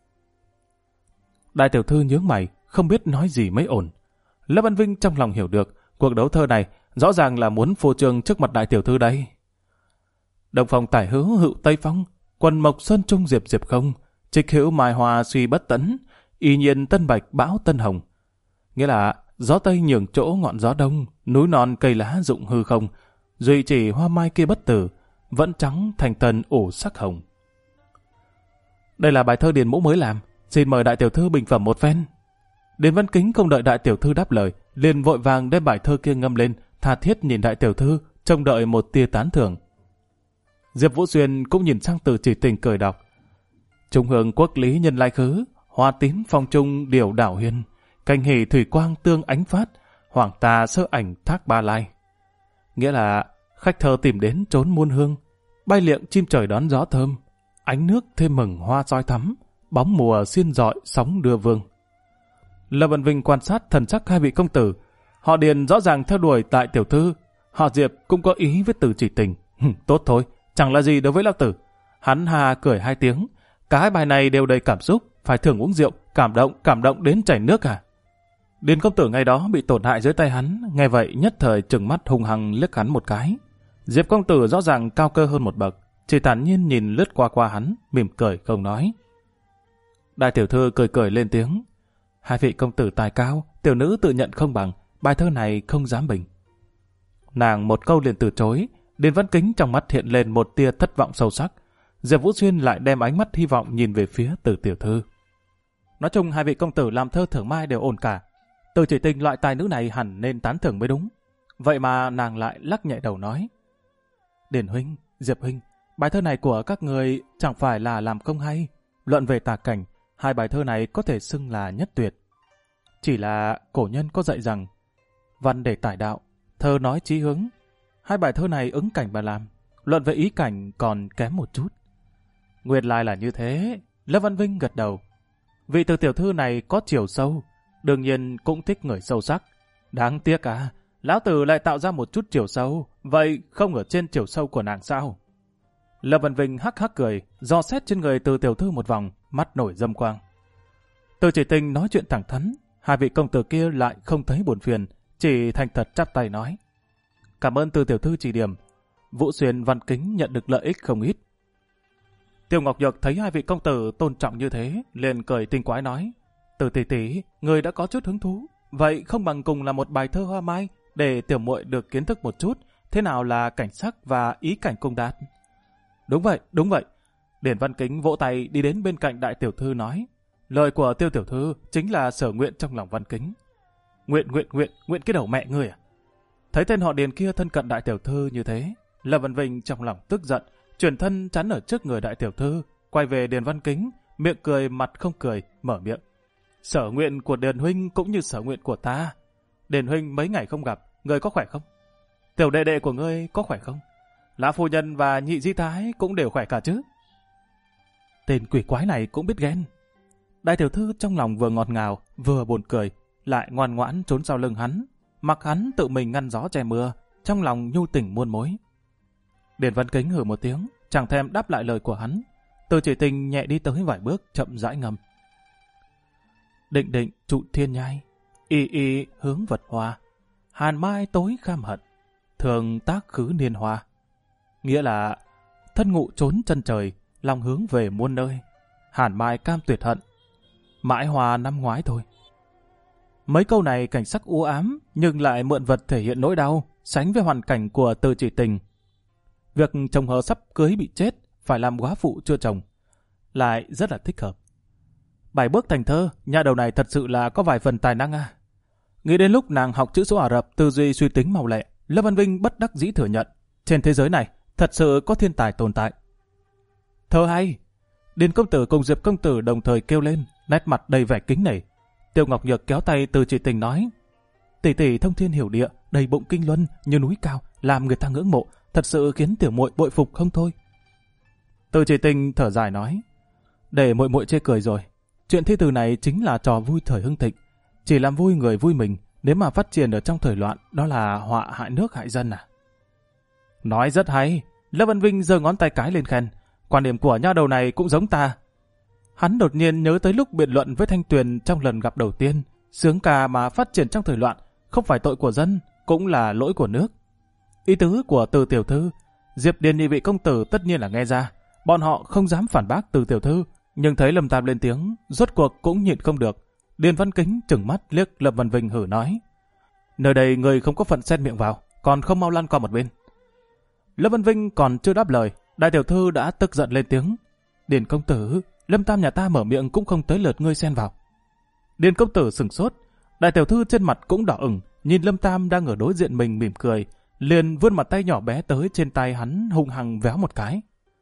Đại tiểu thư nhướng mày, không biết nói gì mới ổn. Lâm Văn Vinh trong lòng hiểu được, cuộc đấu thơ này rõ ràng là muốn phô trương trước mặt đại tiểu thư đây. Đồng phòng tải hữu hữu Tây Phong, quần mộc sơn trung diệp diệp không, trịch hữu mai hoa suy bất tấn, y nhiên tân bạch bão tân hồng. Nghĩa là gió Tây nhường chỗ ngọn gió Đông, núi non cây lá rụng hư không, duy chỉ hoa mai kia bất tử, vẫn trắng thành tần ủ sắc hồng. Đây là bài thơ Điền Mũ mới làm, xin mời đại tiểu thư bình phẩm một phen. Điền Văn Kính không đợi đại tiểu thư đáp lời, liền vội vàng đem bài thơ kia ngâm lên, tha thiết nhìn đại tiểu thư, trông đợi một tia tán thưởng. Diệp Vũ Xuyên cũng nhìn sang Từ chỉ tình cười đọc. Trung hương quốc lý nhân lai khứ, hoa tín phong trung điều đảo huyên, cành hỷ thủy quang tương ánh phát, hoàng tà sơ ảnh thác ba lai. Nghĩa là khách thơ tìm đến trốn muôn hương, bay liệng chim trời đón gió thơm, ánh nước thêm mừng hoa soi thắm, bóng mùa xiên rọi sóng đưa vương. Lâm Văn Vinh quan sát thần sắc hai vị công tử, Họ Điền rõ ràng theo đuổi đại tiểu thư, họ Diệp cũng có ý với Từ Chỉ Tình. Tốt thôi, chẳng là gì đối với lão tử. Hắn hà cười 2 tiếng, cả hai bài này đều đầy cảm xúc, phải thường uống rượu, cảm động đến chảy nước à. Điền công tử ngày đó bị tổn hại dưới tay hắn, nghe vậy nhất thời trừng mắt hung hăng liếc hắn một cái. Diệp công tử rõ ràng cao cơ hơn một bậc, chỉ thản nhiên nhìn lướt qua hắn, mỉm cười không nói. Đại tiểu thư cười lên tiếng. Hai vị công tử tài cao, tiểu nữ tự nhận không bằng, bài thơ này không dám bình. Nàng một câu liền từ chối, Điền Văn Kính trong mắt hiện lên một tia thất vọng sâu sắc. Diệp Vũ Xuyên lại đem ánh mắt hy vọng nhìn về phía Từ tiểu thư. Nói chung hai vị công tử làm thơ thưởng mai đều ổn cả. Từ Chỉ Tình loại tài nữ này hẳn nên tán thưởng mới đúng. Vậy mà nàng lại lắc nhẹ đầu nói. Điền huynh, Diệp huynh, bài thơ này của các người chẳng phải là làm không hay. Luận về tà cảnh, hai bài thơ này có thể xưng là nhất tuyệt. Chỉ là cổ nhân có dạy rằng văn để tải đạo, thơ nói chí hướng. Hai bài thơ này ứng cảnh mà làm, luận về ý cảnh còn kém một chút. Nguyên lai là như thế. Lâm Văn Vinh gật đầu. Vị Từ tiểu thư này có chiều sâu, đương nhiên cũng thích người sâu sắc. Đáng tiếc à, lão tử lại tạo ra một chút chiều sâu, vậy không ở trên chiều sâu của nàng sao? Lâm Văn Vinh hắc hắc cười, dò xét trên người Từ tiểu thư một vòng, mắt nổi dâm quang. Từ Chỉ Tình nói chuyện thẳng thắn, hai vị công tử kia lại không thấy buồn phiền, chỉ thành thật chắp tay nói. Cảm ơn Từ tiểu thư chỉ điểm. Vũ Xuyên Văn Kính nhận được lợi ích không ít. Tiêu Ngọc Nhược thấy hai vị công tử tôn trọng như thế, liền cười tinh quái nói. Từ tỷ tỷ, người đã có chút hứng thú, vậy không bằng cùng là một bài thơ hoa mai, để tiểu muội được kiến thức một chút, thế nào là cảnh sắc và ý cảnh cùng đạt. Đúng vậy. Điền Văn Kính vỗ tay đi đến bên cạnh đại tiểu thư nói. Lời của Tiêu tiểu thư chính là sở nguyện trong lòng Văn Kính. Nguyện cái đầu mẹ ngươi à? Thấy tên họ Điền kia thân cận đại tiểu thư như thế, Lâm Văn Vinh trong lòng tức giận, chuyển thân chắn ở trước người đại tiểu thư, quay về Điền Văn Kính, miệng cười mặt không cười, mở miệng. Sở nguyện của Điền huynh cũng như sở nguyện của ta. Điền huynh mấy ngày không gặp, ngươi có khỏe không? Tiểu đệ đệ của ngươi có khỏe không? Lã phu nhân và nhị di thái cũng đều khỏe cả chứ? Tên quỷ quái này cũng biết ghen. Đại tiểu thư trong lòng vừa ngọt ngào, vừa buồn cười, lại ngoan ngoãn trốn sau lưng hắn, mặc hắn tự mình ngăn gió che mưa, trong lòng nhu tình muôn mối. Điền Văn Kính hừ một tiếng, chẳng thèm đáp lại lời của hắn. Từ Chỉ Tình nhẹ đi tới vài bước, chậm rãi ngâm. Định định trụ thiên nhai, y hướng vật hoa, hàn mai tối kham hận, thường tác khứ niên hoa. Nghĩa là thân ngụ trốn chân trời, lòng hướng về muôn nơi, hàn mai cam tuyệt hận, mãi hoa năm ngoái thôi. Mấy câu này cảnh sắc u ám, nhưng lại mượn vật thể hiện nỗi đau, sánh với hoàn cảnh của Từ Chỉ Tình. Việc chồng hờ sắp cưới bị chết, phải làm góa phụ chưa chồng, lại rất là thích hợp. 7 bước thành thơ, nhà đầu này thật sự là có vài phần tài năng à. Nghĩ đến lúc nàng học chữ số Ả Rập, tư duy suy tính màu lẹ, Lâm Văn Vinh bất đắc dĩ thừa nhận, trên thế giới này thật sự có thiên tài tồn tại. Thơ hay! Điền công tử cùng Diệp công tử đồng thời kêu lên, nét mặt đầy vẻ kính nể. Tiêu Ngọc Nhược kéo tay Từ Chỉ Tình nói, tỷ tỷ thông thiên hiểu địa, đầy bụng kinh luân như núi cao, làm người ta ngưỡng mộ, thật sự khiến tiểu muội bội phục không thôi. Từ Chỉ Tình thở dài nói, để muội muội chê cười rồi. Chuyện thi từ này chính là trò vui thời hưng thịnh, chỉ làm vui người vui mình, nếu mà phát triển ở trong thời loạn, đó là họa hại nước hại dân à. Nói rất hay. Lâm Văn Vinh giơ ngón tay cái lên khen, quan điểm của nha đầu này cũng giống ta. Hắn đột nhiên nhớ tới lúc biện luận với Thanh Tuyền trong lần gặp đầu tiên, sướng ca mà phát triển trong thời loạn, không phải tội của dân, cũng là lỗi của nước. Ý tứ của Từ tiểu thư, Diệp Điền nhị vị công tử tất nhiên là nghe ra, bọn họ không dám phản bác Từ tiểu thư, nhưng thấy Lâm Tam lên tiếng, rốt cuộc cũng nhịn không được. Điền Văn Kính trừng mắt liếc Lâm Văn Vinh hử nói, nơi đây người không có phận xen miệng vào, còn không mau lăn qua một bên. Lâm Văn Vinh còn chưa đáp lời, đại tiểu thư đã tức giận lên tiếng, Điền công tử, Lâm Tam nhà ta mở miệng cũng không tới lượt ngươi xen vào. Điền công tử sửng sốt, đại tiểu thư trên mặt cũng đỏ ửng, nhìn Lâm Tam đang ở đối diện mình mỉm cười, liền vươn mặt tay nhỏ bé tới trên tay hắn hung hăng véo một cái.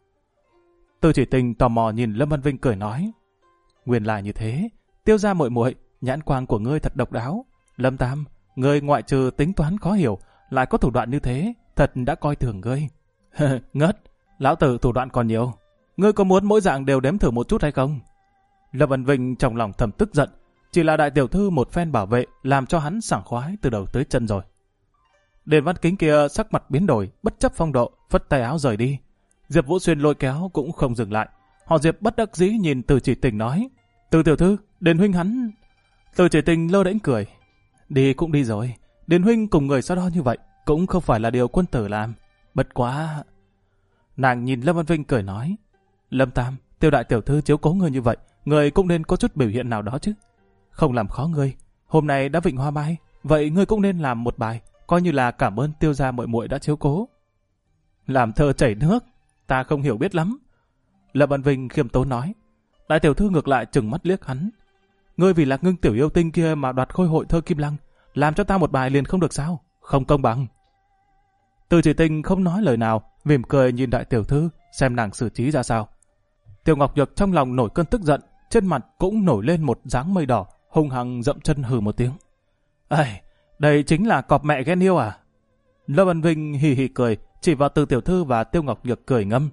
Từ Chỉ Tình tò mò nhìn Lâm Văn Vinh cười nói, nguyên là như thế, Tiêu gia muội muội, nhãn quang của ngươi thật độc đáo. Lâm Tam, ngươi ngoại trừ tính toán khó hiểu, lại có thủ đoạn như thế, thật đã coi thường ngươi. Ngất, lão tử thủ đoạn còn nhiều. Ngươi có muốn mỗi dạng đều đếm thử một chút hay không? Lâm Văn Vinh trong lòng thầm tức giận, chỉ là đại tiểu thư một phen bảo vệ làm cho hắn sảng khoái từ đầu tới chân rồi. Điền Văn Kính kia sắc mặt biến đổi, bất chấp phong độ, phất tay áo rời đi. Diệp Vũ Xuyên lôi kéo cũng không dừng lại. Họ Diệp bất đắc dĩ nhìn Từ Chỉ Tình nói, Từ tiểu thư, Điền huynh hắn... Từ Chỉ Tình lơ đễnh cười, đi cũng đi rồi, Điền huynh cùng người so đo như vậy cũng không phải là điều quân tử làm. Bất quá... Nàng nhìn Lâm Văn Vinh cười nói, Lâm Tam, Tiêu đại tiểu thư chiếu cố người như vậy, người cũng nên có chút biểu hiện nào đó chứ. Không làm khó ngươi, hôm nay đã vịnh hoa mai, vậy ngươi cũng nên làm một bài, coi như là cảm ơn Tiêu gia muội muội đã chiếu cố. Làm thơ chảy nước, ta không hiểu biết lắm. Lâm Văn Vinh khiêm tốn nói. Đại tiểu thư ngược lại trừng mắt liếc hắn. Ngươi vì Lạc Ngưng tiểu yêu tinh kia mà đoạt khôi hội thơ Kim Lăng, làm cho ta một bài liền không được sao? Không công bằng. Từ Chỉ Tình không nói lời nào, mỉm cười nhìn đại tiểu thư xem nàng xử trí ra sao. Tiêu Ngọc Nhược trong lòng nổi cơn tức giận, trên mặt cũng nổi lên một dáng mây đỏ, hung hăng dậm chân hừ một tiếng. Ây, đây chính là cọp mẹ ghen yêu à? Lâm Văn Vinh hì hì cười, chỉ vào Từ tiểu thư và Tiêu Ngọc Nhược cười ngâm.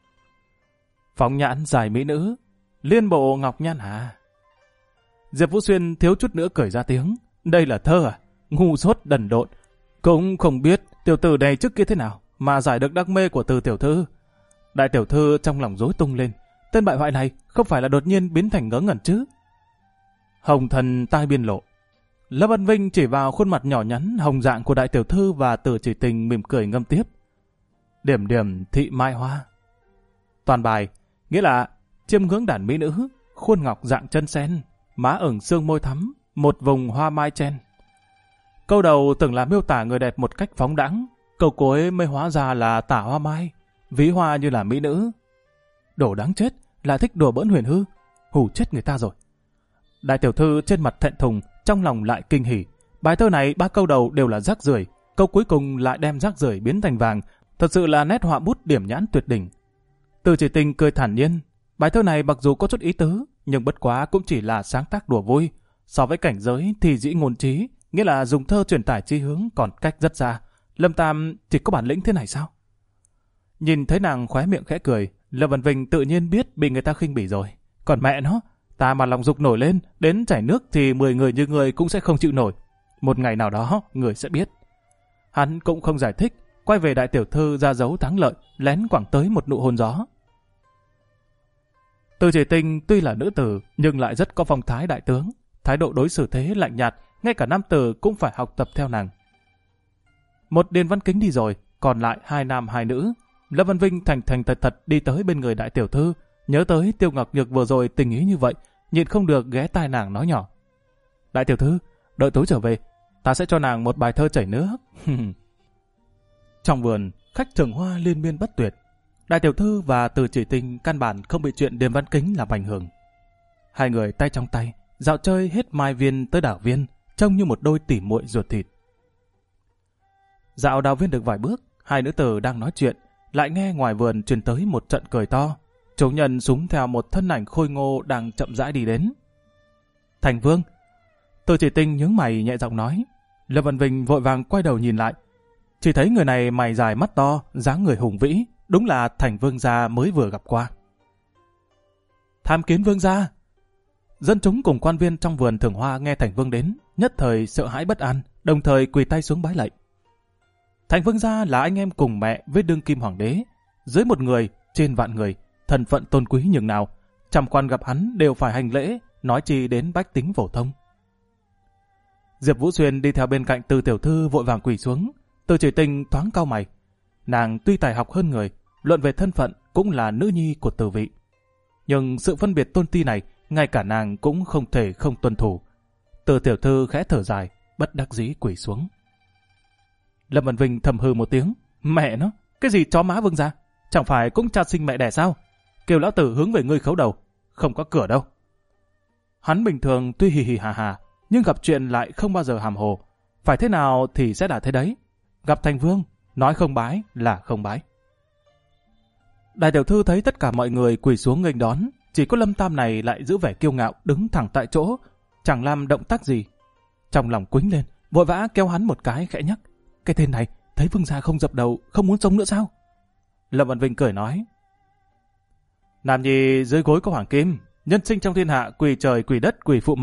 Phóng nhãn dài mỹ nữ, liên bộ ngọc nhan hà. Diệp Vũ Xuyên thiếu chút nữa cười ra tiếng. Đây là thơ à? Ngu dốt đần độn. Cũng không biết tiểu tử này trước kia thế nào mà giải được đam mê của Từ tiểu thư. Đại tiểu thư trong lòng rối tung lên. Tên bại hoại này không phải là đột nhiên biến thành ngớ ngẩn chứ? Hồng thần tai biên lộ. Lâm Văn Vinh chỉ vào khuôn mặt nhỏ nhắn hồng dạng của đại tiểu thư và Từ Chỉ Tình mỉm cười ngâm tiếp. Điểm điểm thị mai hoa. Toàn bài nghĩa là chiêm ngưỡng đàn mỹ nữ, khuôn ngọc dạng chân sen, má ửng sương môi thắm, một vùng hoa mai chen. Câu đầu tưởng là miêu tả người đẹp một cách phóng đãng, câu cuối mới hóa ra là tả hoa mai, ví hoa như là mỹ nữ. Đồ đáng chết, là thích đùa bỡn huyền hư, hù chết người ta rồi. Đại tiểu thư trên mặt thẹn thùng, trong lòng lại kinh hỉ. Bài thơ này 3 câu đầu đều là rác rưởi, câu cuối cùng lại đem rác rưởi biến thành vàng, thật sự là nét họa bút điểm nhãn tuyệt đỉnh. Từ Chỉ Tình cười thản nhiên, bài thơ này mặc dù có chút ý tứ, nhưng bất quá cũng chỉ là sáng tác đùa vui. So với cảnh giới thì dĩ ngôn trí, nghĩa là dùng thơ truyền tải chí hướng còn cách rất xa. Lâm Tam chỉ có bản lĩnh thế này sao? Nhìn thấy nàng khóe miệng khẽ cười, Lâm Văn Vinh tự nhiên biết bị người ta khinh bỉ rồi. Còn mẹ nó, ta mà lòng dục nổi lên, đến chảy nước thì 10 người như người cũng sẽ không chịu nổi. Một ngày nào đó, người sẽ biết. Hắn cũng không giải thích, quay về đại tiểu thư ra dấu thắng lợi, lén quẳng tới một nụ hôn gió. Từ Chỉ Tình tuy là nữ tử, nhưng lại rất có phong thái đại tướng, thái độ đối xử thế lạnh nhạt, ngay cả nam tử cũng phải học tập theo nàng. Một Điền Văn Kính đi rồi, còn lại 2 nam 2 nữ. Lâm Văn Vinh thành thật thật đi tới bên người đại tiểu thư, nhớ tới Tiêu Ngọc Nhược vừa rồi tình ý như vậy, nhịn không được ghé tai nàng nói nhỏ. Đại tiểu thư, đợi tối trở về, ta sẽ cho nàng một bài thơ chảy nước. Trong vườn, khách trồng hoa liên miên bất tuyệt. Đại tiểu thư và Từ Chỉ Tình căn bản không bị chuyện Điền Văn Kính làm ảnh hưởng. Hai người tay trong tay, dạo chơi hết Mai Viên tới Đảo Viên, trông như một đôi tỉ muội ruột thịt. Dạo Đảo Viên được vài bước, hai nữ tử đang nói chuyện, lại nghe ngoài vườn truyền tới một trận cười to. Chủ nhân súng theo một thân ảnh khôi ngô đang chậm rãi đi đến. Thành Vương. Từ Chỉ Tình nhướng mày nhẹ giọng nói. Lâm Văn Vinh vội vàng quay đầu nhìn lại. Chỉ thấy người này mày dài mắt to, dáng người hùng vĩ, đúng là Thành Vương gia mới vừa gặp qua. Tham kiến Vương gia. Dân chúng cùng quan viên trong vườn thưởng hoa nghe Thành Vương đến, nhất thời sợ hãi bất an, đồng thời quỳ tay xuống bái lạy. Thành Vương gia là anh em cùng mẹ với đương kim hoàng đế, dưới một người, trên vạn người, thân phận tôn quý nhường nào, trăm quan gặp hắn đều phải hành lễ, nói chi đến bách tính phổ thông. Diệp Vũ Xuyên đi theo bên cạnh Từ tiểu thư vội vàng quỳ xuống. Từ Chỉ Tình thoáng cau mày. Nàng tuy tài học hơn người, luận về thân phận cũng là nữ nhi của Từ vị. Nhưng sự phân biệt tôn ti này, ngay cả nàng cũng không thể không tuân thủ. Từ tiểu thư khẽ thở dài, bất đắc dĩ quỳ xuống. Lâm Văn Vinh thầm hừ một tiếng. Mẹ nó, cái gì chó má Vương gia? Chẳng phải cũng cha sinh mẹ đẻ sao? Kêu lão tử hướng về ngươi khấu đầu. Không có cửa đâu. Hắn bình thường tuy hì hì hà hà, nhưng gặp chuyện lại không bao giờ hàm hồ. Phải thế nào thì sẽ đã thế đấy. Gặp Thành Vương, nói không bái là không bái. Đại tiểu thư thấy tất cả mọi người quỳ xuống nghênh đón, chỉ có Lâm Tam này lại giữ vẻ kiêu ngạo đứng thẳng tại chỗ, chẳng làm động tác gì. Trong lòng quýnh lên, vội vã kéo hắn một cái khẽ nhắc. Cái tên này, thấy Vương gia không dập đầu, không muốn sống nữa sao? Lâm Văn Vinh cười nói. Nam nhi dưới gối có hoàng kim, nhân sinh trong thiên hạ quỳ trời quỳ đất quỳ phụ mẫu,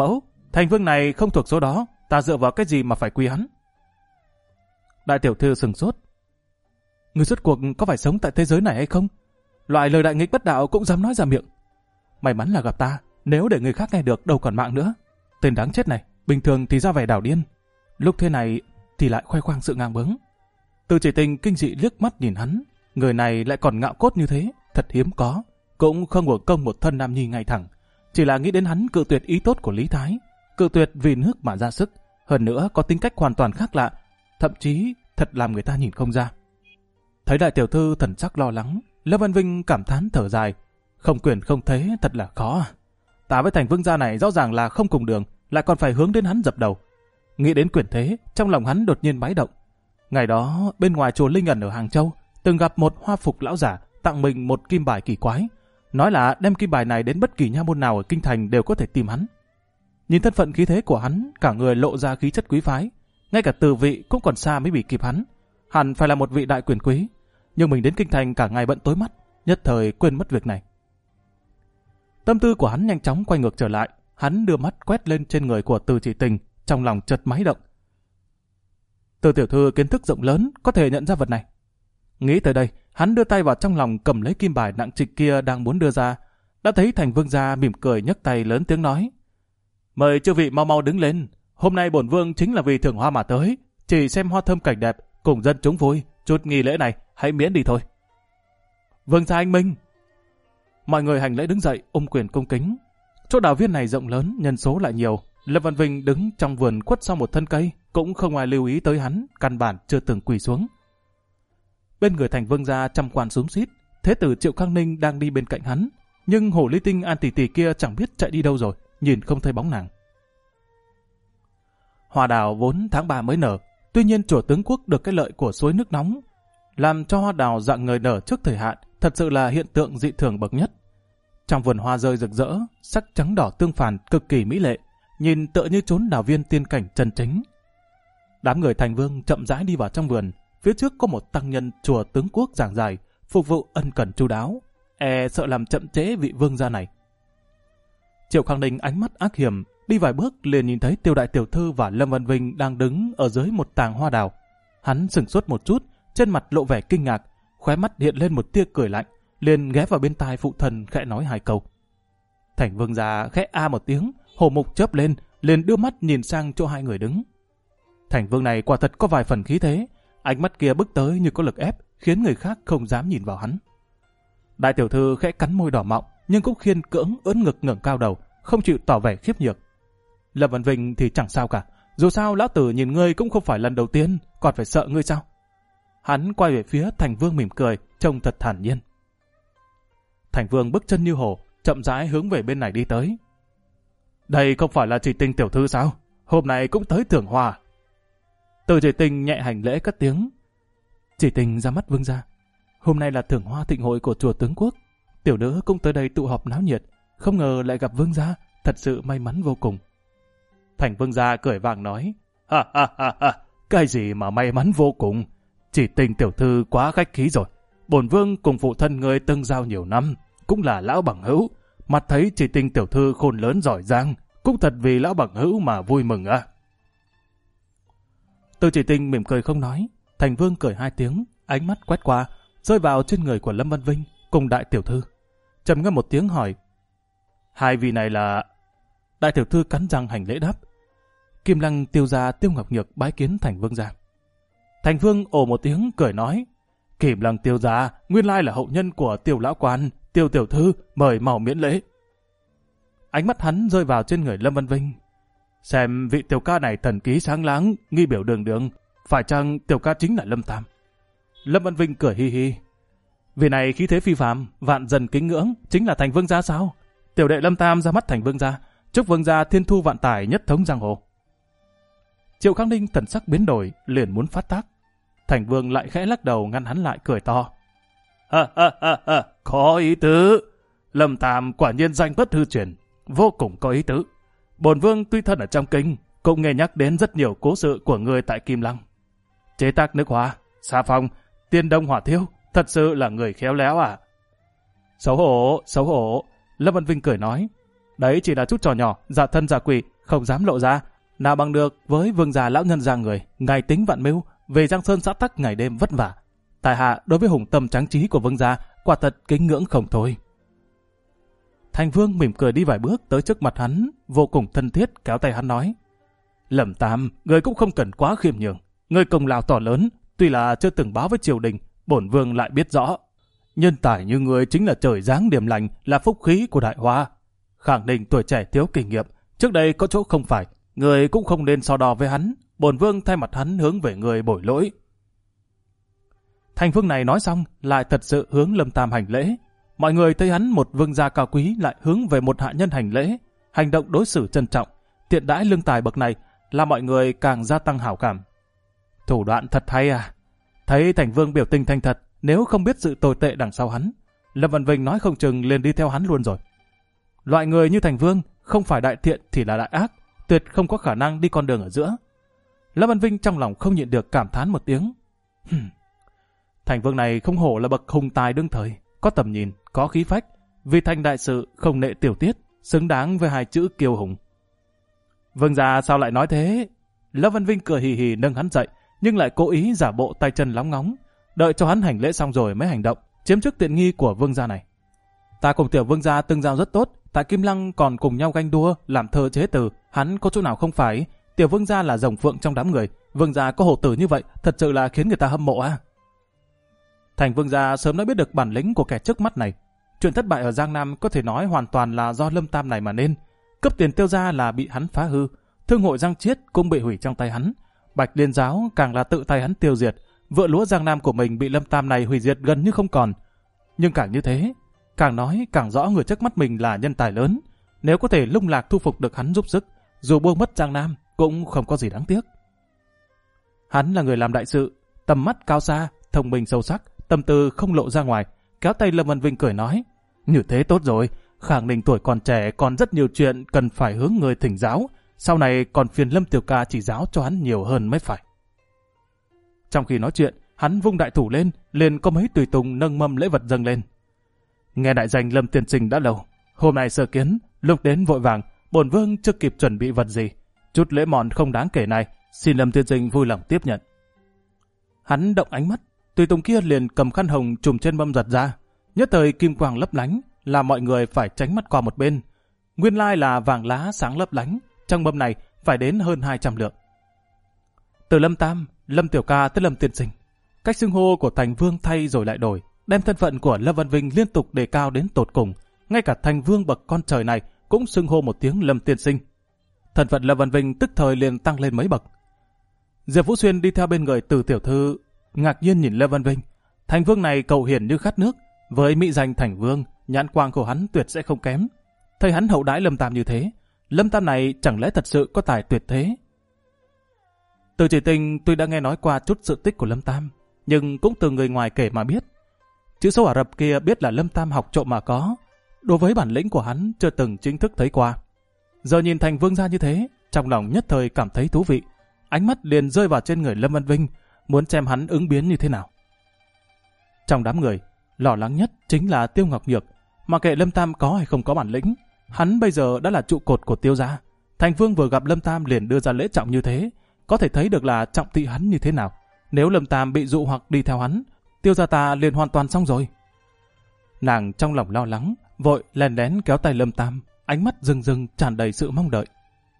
Thành Vương này không thuộc số đó, ta dựa vào cái gì mà phải quy hắn? Đại tiểu thư sừng sốt. Người rốt cuộc có phải sống tại thế giới này hay không? Loại lời đại nghịch bất đạo cũng dám nói ra miệng. May mắn là gặp ta, nếu để người khác nghe được đâu còn mạng nữa. Tên đáng chết này, bình thường thì ra vẻ đảo điên, lúc thế này thì lại khoe khoang sự ngang bướng. Từ Chỉ Tình kinh dị liếc mắt nhìn hắn, người này lại còn ngạo cốt như thế, thật hiếm có, cũng không uổng công một thân nam nhi ngay thẳng, chỉ là nghĩ đến hắn cự tuyệt ý tốt của Lý Thái, cự tuyệt vì nước mà ra sức, hơn nữa có tính cách hoàn toàn khác lạ, thậm chí thật làm người ta nhìn không ra. Thấy đại tiểu thư thần sắc lo lắng, Lâm Văn Vinh cảm thán thở dài, không quyền không thế thật là khó à. Ta với Thành Vương gia này rõ ràng là không cùng đường, lại còn phải hướng đến hắn dập đầu. Nghĩ đến quyền thế, trong lòng hắn đột nhiên máy động. Ngày đó, bên ngoài chùa Linh Ẩn ở Hàng Châu, từng gặp một hoa phục lão giả tặng mình một kim bài kỳ quái, nói là đem kim bài này đến bất kỳ nha môn nào ở kinh thành đều có thể tìm hắn. Nhìn thân phận khí thế của hắn, cả người lộ ra khí chất quý phái, ngay cả từ vị cũng còn xa mới bị kịp hắn. Hẳn phải là một vị đại quyền quý, nhưng mình đến kinh thành cả ngày bận tối mắt, nhất thời quên mất việc này. Tâm tư của hắn nhanh chóng quay ngược trở lại, hắn đưa mắt quét lên trên người của Từ Chỉ Tình, trong lòng chợt máy động. Từ tiểu thư kiến thức rộng lớn, có thể nhận ra vật này. Nghĩ tới đây, hắn đưa tay vào trong lòng cầm lấy kim bài nặng trịch kia đang muốn đưa ra, đã thấy Thành Vương gia mỉm cười nhấc tay lớn tiếng nói: "Mời chư vị mau mau đứng lên, hôm nay bổn vương chính là vì thưởng hoa mà tới, chỉ xem hoa thơm cảnh đẹp, cùng dân chúng vui, chút nghi lễ này hãy miễn đi thôi." "Vương gia anh minh." Mọi người hành lễ đứng dậy, ôm quyền cung kính. Chỗ đào viên này rộng lớn, nhân số lại nhiều. Lâm Văn Vinh đứng trong vườn khuất sau một thân cây, cũng không ai lưu ý tới hắn, căn bản chưa từng quỳ xuống. Bên người Thành Vương gia trăm quan xúm xít, thế tử Triệu Khang Ninh đang đi bên cạnh hắn, nhưng hồ ly tinh An tỷ tỷ kia chẳng biết chạy đi đâu rồi, nhìn không thấy bóng nàng. Hoa đào vốn tháng 3 mới nở, tuy nhiên chùa Tướng Quốc được cái lợi của suối nước nóng, làm cho hoa đào dạng người nở trước thời hạn, thật sự là hiện tượng dị thường bậc nhất. Trong vườn hoa rơi rực rỡ, sắc trắng đỏ tương phản cực kỳ mỹ lệ, nhìn tựa như chốn đào viên tiên cảnh chân chính. Đám người Thành Vương chậm rãi đi vào trong vườn, phía trước có một tăng nhân chùa Tướng Quốc giảng giải, phục vụ ân cần chu đáo, sợ làm chậm trễ vị vương gia này. Triệu Khang Ninh ánh mắt ác hiểm, đi vài bước liền nhìn thấy Tiêu đại tiểu thư và Lâm Văn Vinh đang đứng ở dưới một tàng hoa đào. Hắn sửng sốt một chút, trên mặt lộ vẻ kinh ngạc, khóe mắt hiện lên một tia cười lạnh, liền ghé vào bên tai phụ thần khẽ nói hai câu. Thành Vương gia khẽ a một tiếng, hổ mục chớp lên, liền đưa mắt nhìn sang chỗ hai người đứng. Thành Vương này quả thật có vài phần khí thế, ánh mắt kia bước tới như có lực ép, khiến người khác không dám nhìn vào hắn. Đại tiểu thư khẽ cắn môi đỏ mọng, nhưng cũng khiên cưỡng ưỡn ngực ngẩng cao đầu, không chịu tỏ vẻ khiếp nhược. Lâm Văn Vinh thì chẳng sao cả, dù sao lão tử nhìn ngươi cũng không phải lần đầu tiên, còn phải sợ ngươi sao? Hắn quay về phía Thành Vương mỉm cười, trông thật thản nhiên. Thành Vương bước chân như hổ, chậm rãi hướng về bên này đi tới. Đây không phải là Chỉ Tình tiểu thư sao? Hôm nay cũng tới thưởng hoa. Từ Chỉ Tình nhẹ hành lễ cất tiếng. Chỉ Tình ra mắt vương gia. Hôm nay là thưởng hoa thịnh hội của chùa Tướng Quốc. Tiểu nữ cũng tới đây tụ họp náo nhiệt, không ngờ lại gặp vương gia, thật sự may mắn vô cùng. Thành Vương gia cười vàng nói: Ha ha ha ha, cái gì mà may mắn vô cùng? Chỉ Tình tiểu thư quá khách khí rồi. Bổn vương cùng phụ thân ngươi tương giao nhiều năm, cũng là lão bằng hữu, mặt thấy Chỉ Tình tiểu thư khôn lớn giỏi giang, cũng thật vì lão bằng hữu mà vui mừng à. Từ Chỉ Tình mỉm cười không nói. Thành Vương cười hai tiếng, ánh mắt quét qua, rơi vào trên người của Lâm Văn Vinh cùng đại tiểu thư. Trầm ngâm một tiếng hỏi: Hai vị này là... Đại tiểu thư cắn răng hành lễ đáp: Kim Lăng Tiêu gia Tiêu Ngọc Nhược bái kiến Thành Vương gia. Thành Vương ồ một tiếng cười nói: Kim Lăng Tiêu gia nguyên lai là hậu nhân của Tiêu lão quan, Tiêu tiểu thư mời mau miễn lễ. Ánh mắt hắn rơi vào trên người Lâm Văn Vinh. Xem vị tiểu ca này thần ký sáng láng, nghi biểu đường đường, phải chăng tiểu ca chính là Lâm Tam? Lâm Văn Vinh cười hi hi. Vì này khí thế phi phàm, vạn dần kính ngưỡng, chính là Thành Vương gia sao? Tiểu đệ Lâm Tam ra mắt Thành Vương gia, chúc Vương gia thiên thu vạn tài, nhất thống giang hồ. Triệu Khang Ninh thần sắc biến đổi, liền muốn phát tác. Thành Vương lại khẽ lắc đầu ngăn hắn lại, cười to. Ha ha ha ha, có ý tứ. Lâm Tam quả nhiên danh bất hư truyền, vô cùng có ý tứ. Bổn vương tuy thân ở trong kinh, cũng nghe nhắc đến rất nhiều cố sự của người tại Kim Lăng. Chế tác nước hoa, xà phòng, tiên đông hỏa thiêu, thật sự là người khéo léo à? Xấu hổ, xấu hổ. Lâm Văn Vinh cười nói. Đấy chỉ là chút trò nhỏ, dạ thân dạ quỷ, không dám lộ ra. Nào bằng được với vương gia lão nhân gia người, ngày tính vạn mưu, về Giang Sơn xã tắc ngày đêm vất vả. Tại hạ đối với hùng tâm tráng trí của vương gia, quả thật kính ngưỡng không thôi. Thành Vương mỉm cười đi vài bước tới trước mặt hắn, vô cùng thân thiết kéo tay hắn nói: Lâm Tam, người cũng không cần quá khiêm nhường. Người công lao to lớn, tuy là chưa từng báo với triều đình, bổn vương lại biết rõ. Nhân tài như người chính là trời giáng điểm lành, là phúc khí của Đại Hoa. Khẳng định tuổi trẻ thiếu kinh nghiệm, trước đây có chỗ không phải, người cũng không nên so đo với hắn. Bổn vương thay mặt hắn hướng về người bồi lỗi. Thành Vương này nói xong, lại thật sự hướng Lâm Tam hành lễ. Mọi người thấy hắn một vương gia cao quý lại hướng về một hạ nhân hành lễ, hành động đối xử trân trọng, tiện đãi lương tài bậc này, là mọi người càng gia tăng hảo cảm. Thủ đoạn thật hay à! Thấy Thành Vương biểu tình thành thật, nếu không biết sự tồi tệ đằng sau hắn, Lâm Văn Vinh nói không chừng liền đi theo hắn luôn rồi. Loại người như Thành Vương không phải đại thiện thì là đại ác, tuyệt không có khả năng đi con đường ở giữa. Lâm Văn Vinh trong lòng không nhịn được cảm thán một tiếng. Thành Vương này không hổ là bậc hùng tài đương thời, có tầm nhìn, có khí phách, vì thành đại sự không nệ tiểu tiết, xứng đáng với hai chữ kiêu hùng. Vương gia sao lại nói thế? Lâm Văn Vinh cười hì hì nâng hắn dậy, nhưng lại cố ý giả bộ tay chân lóng ngóng, đợi cho hắn hành lễ xong rồi mới hành động, chiếm trước tiện nghi của vương gia này. Ta cùng tiểu vương gia tương giao rất tốt, tại Kim Lăng còn cùng nhau ganh đua, làm thơ chế từ, hắn có chỗ nào không phải? Tiểu vương gia là rồng phượng trong đám người, vương gia có hổ tử như vậy, thật sự là khiến người ta hâm mộ à? Thành vương gia sớm đã biết được bản lĩnh của kẻ trước mắt này. Chuyện thất bại ở Giang Nam có thể nói hoàn toàn là do Lâm Tam này mà nên. Cấp tiền tiêu gia là bị hắn phá hư, thương hội Giang Chiết cũng bị hủy trong tay hắn. Bạch Liên Giáo càng là tự tay hắn tiêu diệt, vựa lúa Giang Nam của mình bị Lâm Tam này hủy diệt gần như không còn. Nhưng càng như thế, càng nói càng rõ người trước mắt mình là nhân tài lớn. Nếu có thể lung lạc thu phục được hắn giúp sức, dù buông mất Giang Nam cũng không có gì đáng tiếc. Hắn là người làm đại sự, tầm mắt cao xa, thông minh sâu sắc, tâm tư không lộ ra ngoài, kéo tay Lâm Văn Vinh cười nói: Như thế tốt rồi, Khang Ninh tuổi còn trẻ còn rất nhiều chuyện cần phải hướng người thỉnh giáo, sau này còn phiền Lâm tiểu ca chỉ giáo cho hắn nhiều hơn mới phải. Trong khi nói chuyện, hắn vung đại thủ lên, liền có mấy tùy tùng nâng mâm lễ vật dâng lên. Nghe đại danh Lâm tiên sinh đã lâu, hôm nay sơ kiến, lúc đến vội vàng, bổn vương chưa kịp chuẩn bị vật gì, chút lễ mọn không đáng kể này, xin Lâm tiên sinh vui lòng tiếp nhận. Hắn động ánh mắt, tùy tùng kia liền cầm khăn hồng trùm trên mâm giật ra, nhất thời kim quang lấp lánh, làm mọi người phải tránh mắt qua một bên. Nguyên lai là vàng lá sáng lấp lánh, trong mâm này phải đến hơn 200 lượng. Từ Lâm Tam, Lâm tiểu ca tới Lâm tiên sinh, cách xưng hô của Thành Vương thay rồi lại đổi, đem thân phận của Lâm Văn Vinh liên tục đề cao đến tột cùng. Ngay cả Thành Vương bậc con trời này cũng xưng hô một tiếng Lâm tiên sinh. Thân phận Lâm Văn Vinh tức thời liền tăng lên mấy bậc. Diệp Vũ Xuyên đi theo bên người Từ tiểu thư, ngạc nhiên nhìn Lâm Văn Vinh. Thành Vương này cầu hiền như khát nước, với mỹ danh Thành Vương, nhãn quang của hắn tuyệt sẽ không kém. Thấy hắn hậu đãi Lâm Tam như thế, Lâm Tam này chẳng lẽ thật sự có tài tuyệt thế? Từ Chỉ Tình tuy đã nghe nói qua chút sự tích của Lâm Tam, nhưng cũng từ người ngoài kể mà biết. Chữ số Ả Rập kia biết là Lâm Tam học trộm mà có, đối với bản lĩnh của hắn chưa từng chính thức thấy qua. Giờ nhìn Thành Vương gia như thế, trong lòng nhất thời cảm thấy thú vị, ánh mắt liền rơi vào trên người Lâm Văn Vinh, muốn xem hắn ứng biến như thế nào. Trong đám người, lo lắng nhất chính là Tiêu Ngọc Nhược, mà kệ Lâm Tam có hay không có bản lĩnh, hắn bây giờ đã là trụ cột của Tiêu gia. Thành Vương vừa gặp Lâm Tam liền đưa ra lễ trọng như thế, có thể thấy được là trọng thị hắn như thế nào. Nếu Lâm Tam bị dụ hoặc đi theo hắn, Tiêu gia ta liền hoàn toàn xong rồi. Nàng trong lòng lo lắng, vội lén lén kéo tay Lâm Tam, ánh mắt rưng rưng tràn đầy sự mong đợi.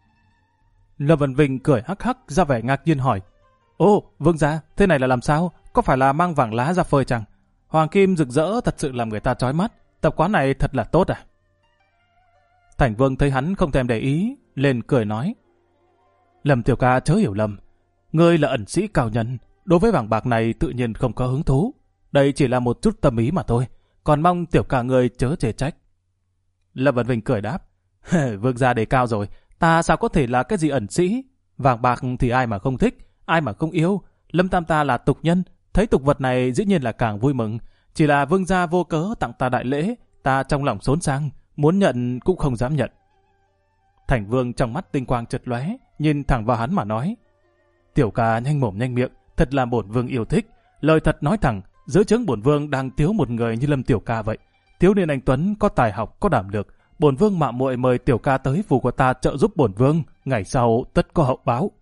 Lâm Văn Vinh cười hắc hắc ra vẻ ngạc nhiên hỏi: Ô, Vương gia, thế này là làm sao? Có phải là mang vàng lá ra phơi chăng? Hoàng kim rực rỡ thật sự làm người ta chói mắt, tập quán này thật là tốt à? Thành Vương thấy hắn không thèm để ý, lên cười nói: Lâm tiểu ca chớ hiểu lầm, ngươi là ẩn sĩ cao nhân, đối với vàng bạc này tự nhiên không có hứng thú. Đây chỉ là một chút tâm ý mà thôi, còn mong tiểu ca ngươi chớ chê trách. Lâm Văn Vinh cười đáp: Vương gia đề cao rồi, ta sao có thể là cái gì ẩn sĩ? Vàng bạc thì ai mà không thích, ai mà không yêu. Lâm Tam ta là tục nhân, thấy tục vật này dĩ nhiên là càng vui mừng. Chỉ là vương gia vô cớ tặng ta đại lễ, ta trong lòng xốn sang, muốn nhận cũng không dám nhận. Thành Vương trong mắt tinh quang chợt lóe, nhìn thẳng vào hắn mà nói: Tiểu ca nhanh mồm nhanh miệng, thật là bổn vương yêu thích. Lời thật nói thẳng, dưới trướng bổn vương đang thiếu một người như Lâm tiểu ca vậy. Thiếu niên anh tuấn, có tài học, có đảm lược, bổn vương mạo muội mời tiểu ca tới phủ của ta trợ giúp bổn vương, ngày sau tất có hậu báo.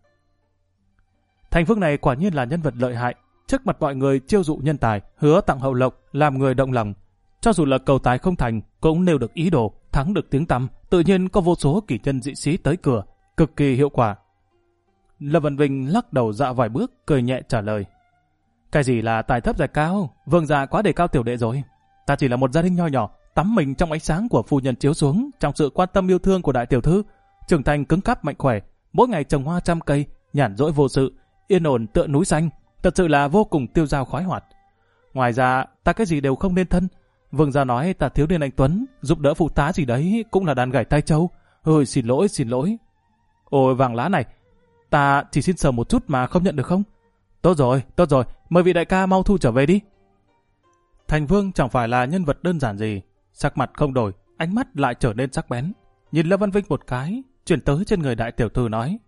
Thành Vương này quả nhiên là nhân vật lợi hại, trước mặt mọi người chiêu dụ nhân tài, hứa tặng hậu lộc, làm người động lòng. Cho dù là cầu tài không thành, cũng nêu được ý đồ, thắng được tiếng tăm, tự nhiên có vô số kỳ nhân dị sĩ tới cửa, cực kỳ hiệu quả. Lâm Vân Vinh lắc đầu dạo vài bước, cười nhẹ trả lời. Cái gì là tài thấp giải cao, vương gia quá đề cao tiểu đệ rồi. Ta chỉ là một gia đình nho nhỏ, tắm mình trong ánh sáng của phu nhân chiếu xuống, trong sự quan tâm yêu thương của đại tiểu thư, trưởng thành cứng cáp mạnh khỏe, mỗi ngày trồng hoa trăm cây, nhàn rỗi vô sự, yên ổn tựa núi xanh, thật sự là vô cùng tiêu dao khoái hoạt. Ngoài ra, ta cái gì đều không nên thân. Vương gia nói ta thiếu niên anh Tuấn, giúp đỡ phụ tá gì đấy cũng là đàn gảy tai châu. Ôi xin lỗi. Ôi vàng lá này, ta chỉ xin sờ một chút mà không nhận được không? Tốt rồi, mời vị đại ca mau thu trở về đi. Thành Vương chẳng phải là nhân vật đơn giản gì, sắc mặt không đổi, ánh mắt lại trở nên sắc bén. Nhìn Lâm Văn Vinh một cái, chuyển tới trên người đại tiểu thư nói.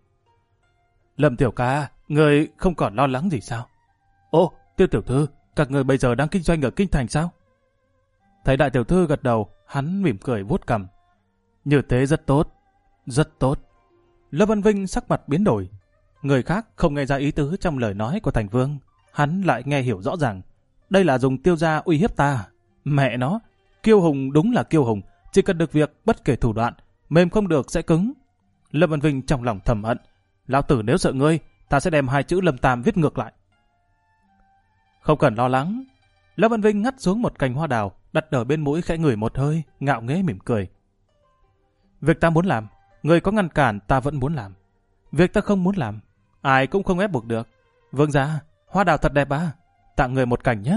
Lâm tiểu ca, người không còn lo lắng gì sao? Ô, Tiêu tiểu thư, các người bây giờ đang kinh doanh ở kinh thành sao? Thấy đại tiểu thư gật đầu, hắn mỉm cười vuốt cằm. Như thế rất tốt, rất tốt. Lâm Văn Vinh sắc mặt biến đổi. Người khác không nghe ra ý tứ trong lời nói của Thành Vương, hắn lại nghe hiểu rõ ràng. Đây là dùng tiêu gia uy hiếp ta. Mẹ nó, kiêu hùng đúng là kiêu hùng, chỉ cần được việc bất kể thủ đoạn, mềm không được sẽ cứng. Lâm Văn Vinh trong lòng thầm hận. Lão tử nếu sợ ngươi, ta sẽ đem hai chữ Lâm Tam viết ngược lại. Không cần lo lắng. Lâm Văn Vinh ngắt xuống một cành hoa đào, đặt ở bên mũi khẽ ngửi một hơi, ngạo nghễ mỉm cười. Việc ta muốn làm, người có ngăn cản ta vẫn muốn làm. Việc ta không muốn làm, ai cũng không ép buộc được. Vương gia, hoa đào thật đẹp à? Tặng người một cành nhé.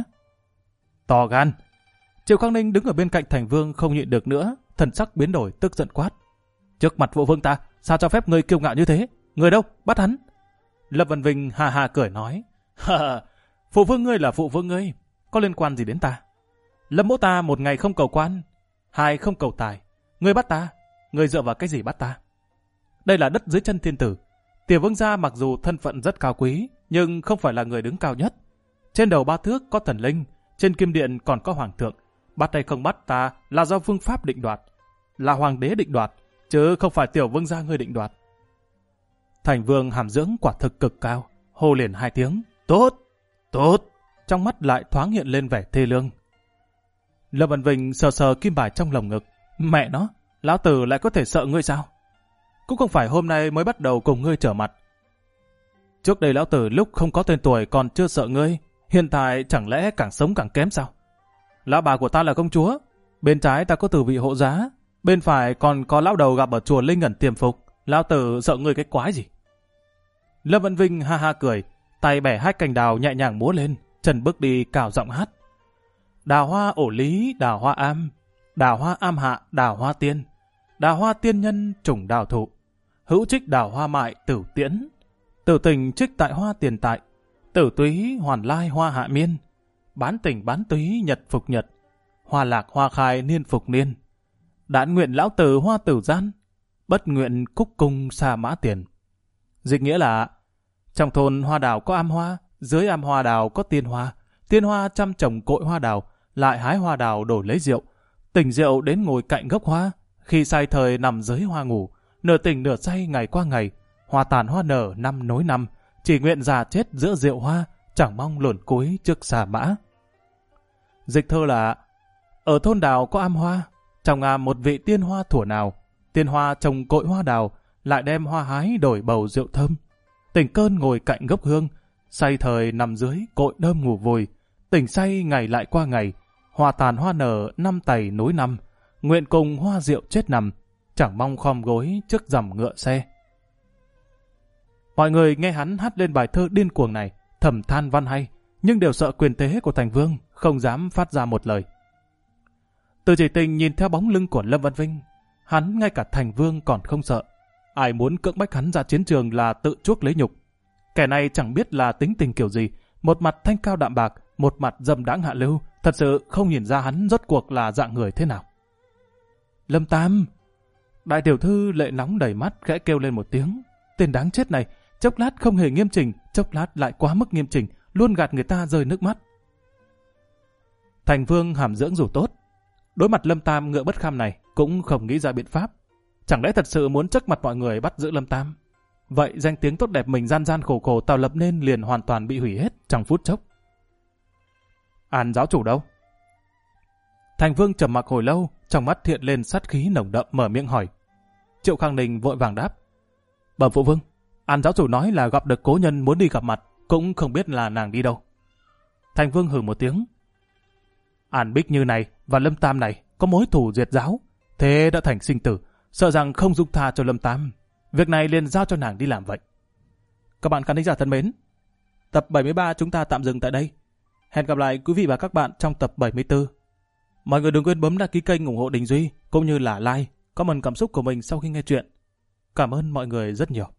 To gan. Triệu Khang Ninh đứng ở bên cạnh Thành Vương không nhịn được nữa, thần sắc biến đổi tức giận quát. Trước mặt phụ vương ta, sao cho phép người kiêu ngạo như thế? Người đâu? Bắt hắn. Lâm Văn Vinh ha ha cười nói. Phụ vương ngươi là phụ vương ngươi, có liên quan gì đến ta? Lâm mẫu ta một ngày không cầu quan, hai không cầu tài. Ngươi bắt ta, ngươi dựa vào cái gì bắt ta? Đây là đất dưới chân thiên tử. Tiểu vương gia mặc dù thân phận rất cao quý, nhưng không phải là người đứng cao nhất. Trên đầu ba thước có thần linh, trên kim điện còn có hoàng thượng. Bắt hay không bắt ta là do phương pháp định đoạt, là hoàng đế định đoạt, chứ không phải tiểu vương gia ngươi định đoạt. Thành Vương hàm dưỡng quả thực cực cao, hô liền hai tiếng, tốt, tốt, trong mắt lại thoáng hiện lên vẻ thê lương. Lâm Văn Vinh sờ sờ kim bài trong lồng ngực, mẹ nó, lão tử lại có thể sợ ngươi sao? Cũng không phải hôm nay mới bắt đầu cùng ngươi trở mặt. Trước đây lão tử lúc không có tên tuổi còn chưa sợ ngươi, hiện tại chẳng lẽ càng sống càng kém sao? Lão bà của ta là công chúa, bên trái ta có tử vị hộ giá, bên phải còn có lão đầu gặp ở chùa Linh Ẩn tiềm phục, lão tử sợ ngươi cái quái gì? Lâm Văn Vinh ha ha cười, tay bẻ hai cành đào nhẹ nhàng múa lên, chân bước đi cào giọng hát. Đào hoa ổ lý, đào hoa am hạ, đào hoa tiên. Đào hoa tiên nhân trùng đào thụ, hữu trích đào hoa mại tử tiễn. Tử tình trích tại hoa tiền tại, tử túy hoàn lai hoa hạ miên. Bán tình bán túy nhật phục nhật, hoa lạc hoa khai niên phục niên. Đản nguyện lão tử hoa tử gian, bất nguyện cúc cung xa mã tiền. Dịch nghĩa là, trong thôn hoa đào có am hoa, dưới am hoa đào có tiên hoa chăm trồng cội hoa đào, lại hái hoa đào đổi lấy rượu. Tỉnh rượu đến ngồi cạnh gốc hoa, khi say thời nằm dưới hoa ngủ, nửa tỉnh nửa say ngày qua ngày, hoa tàn hoa nở năm nối năm, chỉ nguyện già chết giữa rượu hoa, chẳng mong luồn cúi trước xà mã. Dịch thơ là, ở thôn đào có am hoa, trong am một vị tiên hoa thủa nào, tiên hoa trồng cội hoa đào, lại đem hoa hái đổi bầu rượu thơm. Tỉnh cơn ngồi cạnh gốc hương, say thời nằm dưới cội đơm ngủ vùi, tỉnh say ngày lại qua ngày, hoa tàn hoa nở năm tày nối năm, nguyện cùng hoa rượu chết nằm, chẳng mong khom gối trước rằm ngựa xe. Mọi người nghe hắn hát lên bài thơ điên cuồng này, thầm than văn hay, nhưng đều sợ quyền thế của Thành Vương, không dám phát ra một lời. Từ Chỉ Tình nhìn theo bóng lưng của Lâm Văn Vinh, hắn ngay cả Thành Vương còn không sợ. Ai muốn cưỡng bách hắn ra chiến trường là tự chuốc lấy nhục. Kẻ này chẳng biết là tính tình kiểu gì, một mặt thanh cao đạm bạc, một mặt dâm đãng hạ lưu, thật sự không nhìn ra hắn rốt cuộc là dạng người thế nào. Lâm Tam! Đại tiểu thư lệ nóng đầy mắt khẽ kêu lên một tiếng. Tên đáng chết này, chốc lát không hề nghiêm chỉnh, chốc lát lại quá mức nghiêm chỉnh, luôn gạt người ta rơi nước mắt. Thành Vương hàm dưỡng dù tốt, đối mặt Lâm Tam ngựa bất kham này, cũng không nghĩ ra biện pháp. Chẳng lẽ thật sự muốn trước mặt mọi người bắt giữ Lâm Tam? Vậy danh tiếng tốt đẹp mình gian gian khổ khổ tạo lập nên liền hoàn toàn bị hủy hết trong phút chốc. An giáo chủ đâu? Thành Vương trầm mặc hồi lâu, trong mắt hiện lên sát khí nồng đậm, mở miệng hỏi. Triệu Khang Ninh vội vàng đáp. Bẩm phụ vương, An giáo chủ nói là gặp được cố nhân muốn đi gặp mặt, cũng không biết là nàng đi đâu. Thành Vương hừ một tiếng. An Bích Như này và Lâm Tam này có mối thù diệt giáo, thế đã thành sinh tử, sợ rằng không dung tha cho Lâm Tam. Việc này liền giao cho nàng đi làm vậy. Các bạn khán thính giả thân mến, tập 73 chúng ta tạm dừng tại đây. Hẹn gặp lại quý vị và các bạn trong tập 74. Mọi người đừng quên bấm đăng ký kênh ủng hộ Đình Duy, cũng như là like, comment cảm xúc của mình sau khi nghe chuyện. Cảm ơn mọi người rất nhiều.